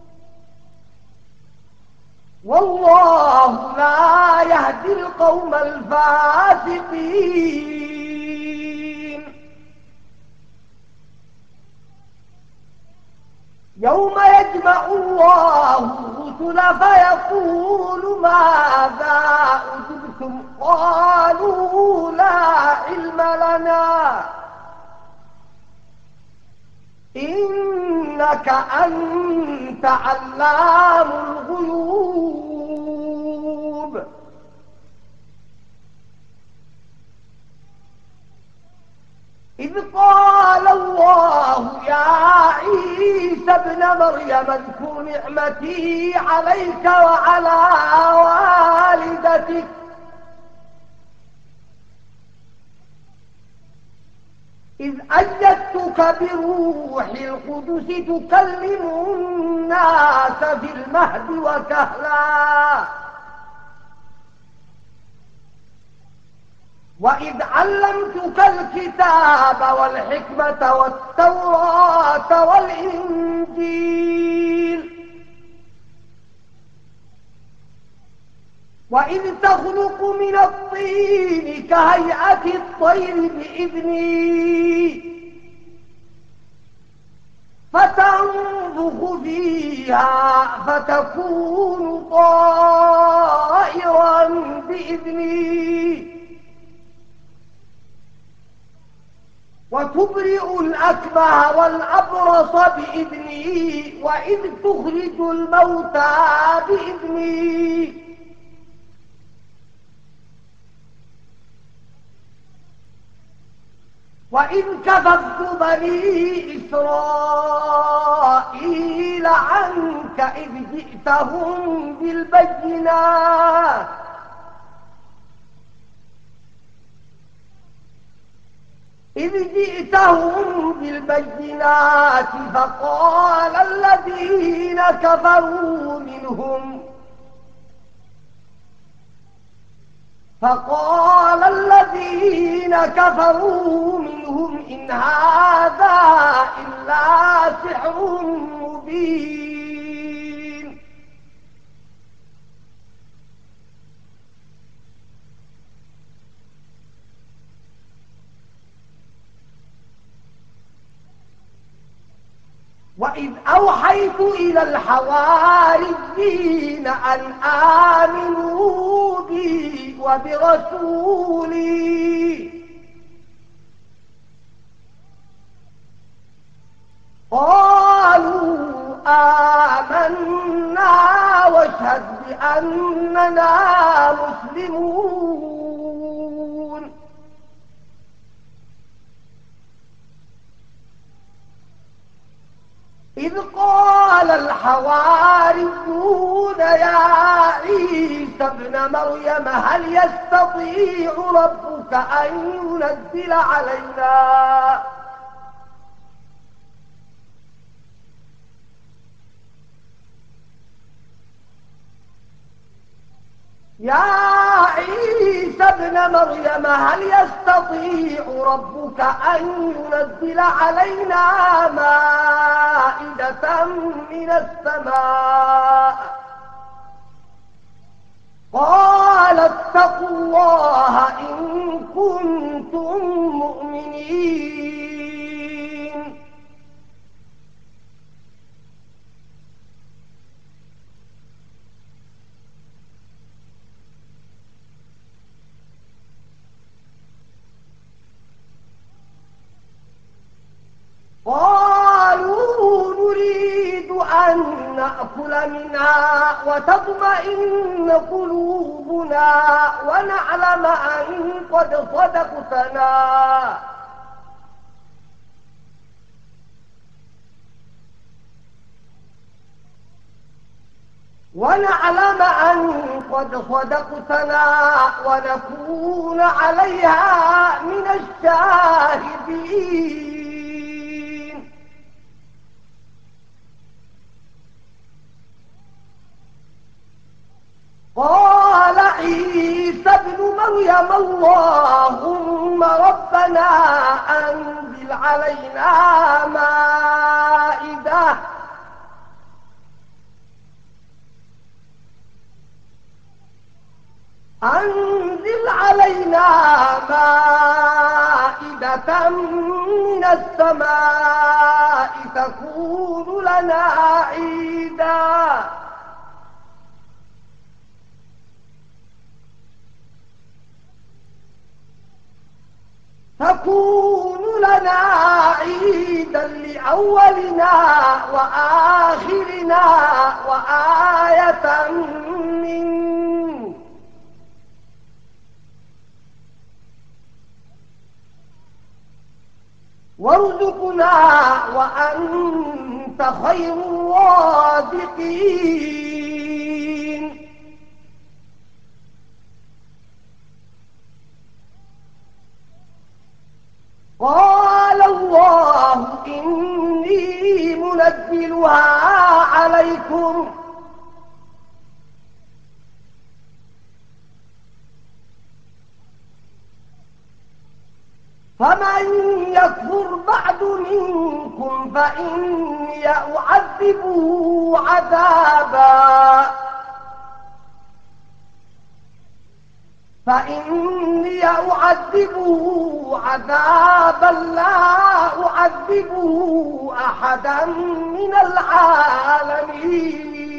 والله لا يهدي القوم الفاسقين. يوم يجمع الله الرسل فيقول ماذا أجبتم قالوا لا علم لنا إنك أنت علام الغيوب. إذ قال الله يا عيسى ابن مريم اذكر نعمتي عليك وعلى والدتك إذ أيدتك بروح القدس تكلم الناس في المهد وكهلا وإذ علمتك الكتاب والحكمة والتوراة والإنجيل وإذ تخلق من الطين كهيئة الطير بإذني فتنفخ فيها فتكون طائرا بإذني وتبرئ الأكمه والأبرص بإذني وإذ تخرج الموتى بإذني وإذ كففت بني إسرائيل عنك إذ جئتهم بالبينات إذ جئتهم بالبينات فقال الذين كفروا منهم فقال الذين كفروا منهم إن هذا إلا سحر مبين. وإذ أوحيت إلى الحواريين أن آمنوا بي وبرسولي قالوا آمنا واشهد بأننا مسلمون. إذ قال الحواريون يا عيسى ابن مريم هل يستطيع ربك أن ينزل علينا يا عيسى ابن مريم هل يستطيع ربك أن ينزل علينا مائدة من السماء قال اتقوا الله إن كنتم مؤمنين. قالوا نريد أن نأكل منها وتطمئن قلوبنا ونعلم أن قد صدقتنا ونعلم أن قد صدقتنا ونكون عليها من الشاهدين. قال عيسى ابن مريم اللهم ربنا أنزل علينا مائدة أنزل علينا مائدة من السماء تكون لنا عيدا تكون لنا عيدا لأولنا وآخرنا وآية منك وارزقنا وأنت خير الرازقين. قال الله إني منزلها عليكم فمن يكفر بعد منكم فإني أعذبه عذابا فإني أعذبه عذابا لا أعذبه أحدا من العالمين.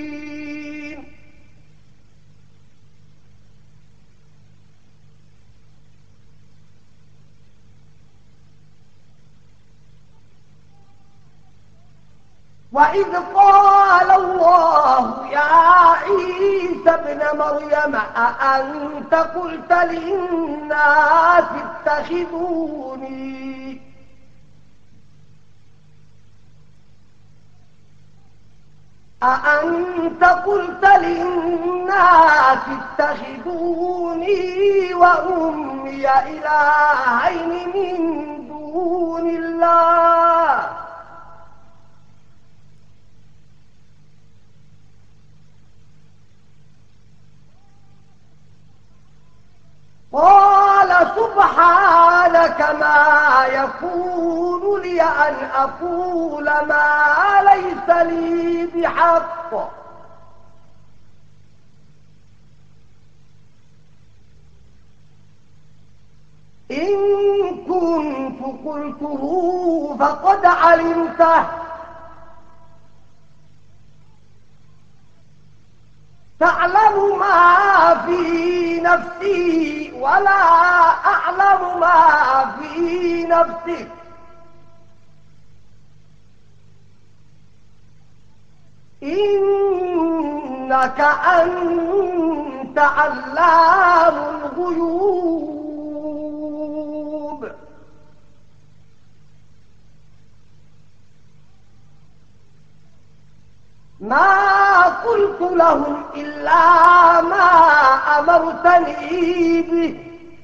وإذ قال الله يا عيسى ابن مريم أأنت قلت للناس اتخذوني أأنت قلت للناس اتخذوني وأمي إلهين من دون الله قال سبحانك ما يكون لي أن أقول ما ليس لي بحق إن كنت قلته فقد علمته تعلم ما في نفسي ولا أعلم ما في نفسك إنك أنت علام الغيوب. ما قلت لهم إلا ما أمرتني به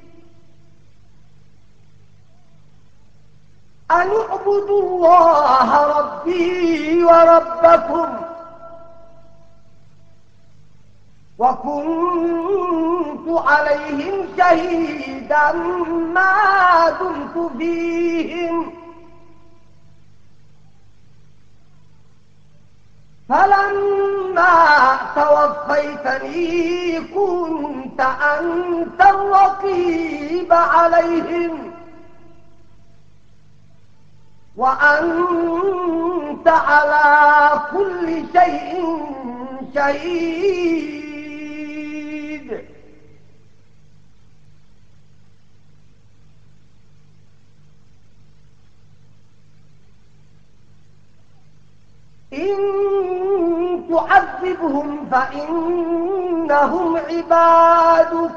أن اعبدوا الله ربي وربكم وكنت عليهم شهيدا ما دمت فيهم فلما توفيتني كنت أنت الرقيب عليهم وأنت على كل شيء شهيد. إن تعذبهم فإنهم عبادك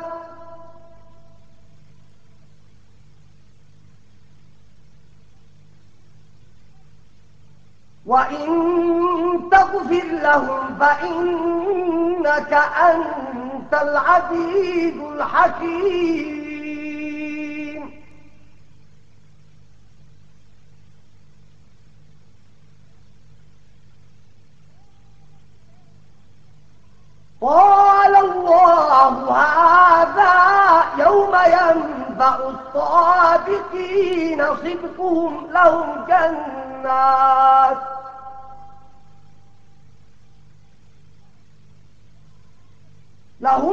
وإن تغفر لهم فإنك أنت العزيز الحكيم. قال الله هذا يوم ينفع الصادقين صدقهم لهم جنات لهم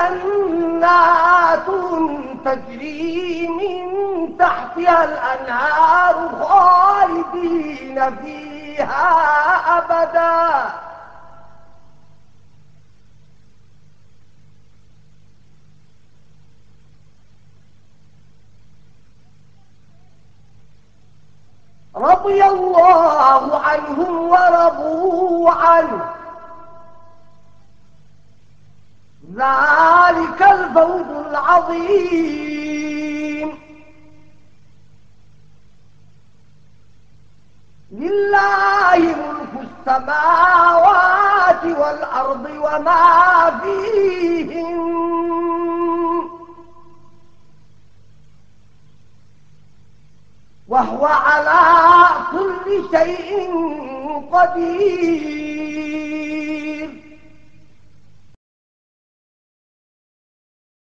جنات تجري من تحتها الأنهار خالدين فيها أبدا. رضي الله عنهم ورضوا عنه ذلك الفوز العظيم. لله ملك السماوات والأرض وما فيهن وهو على كل شيء قدير.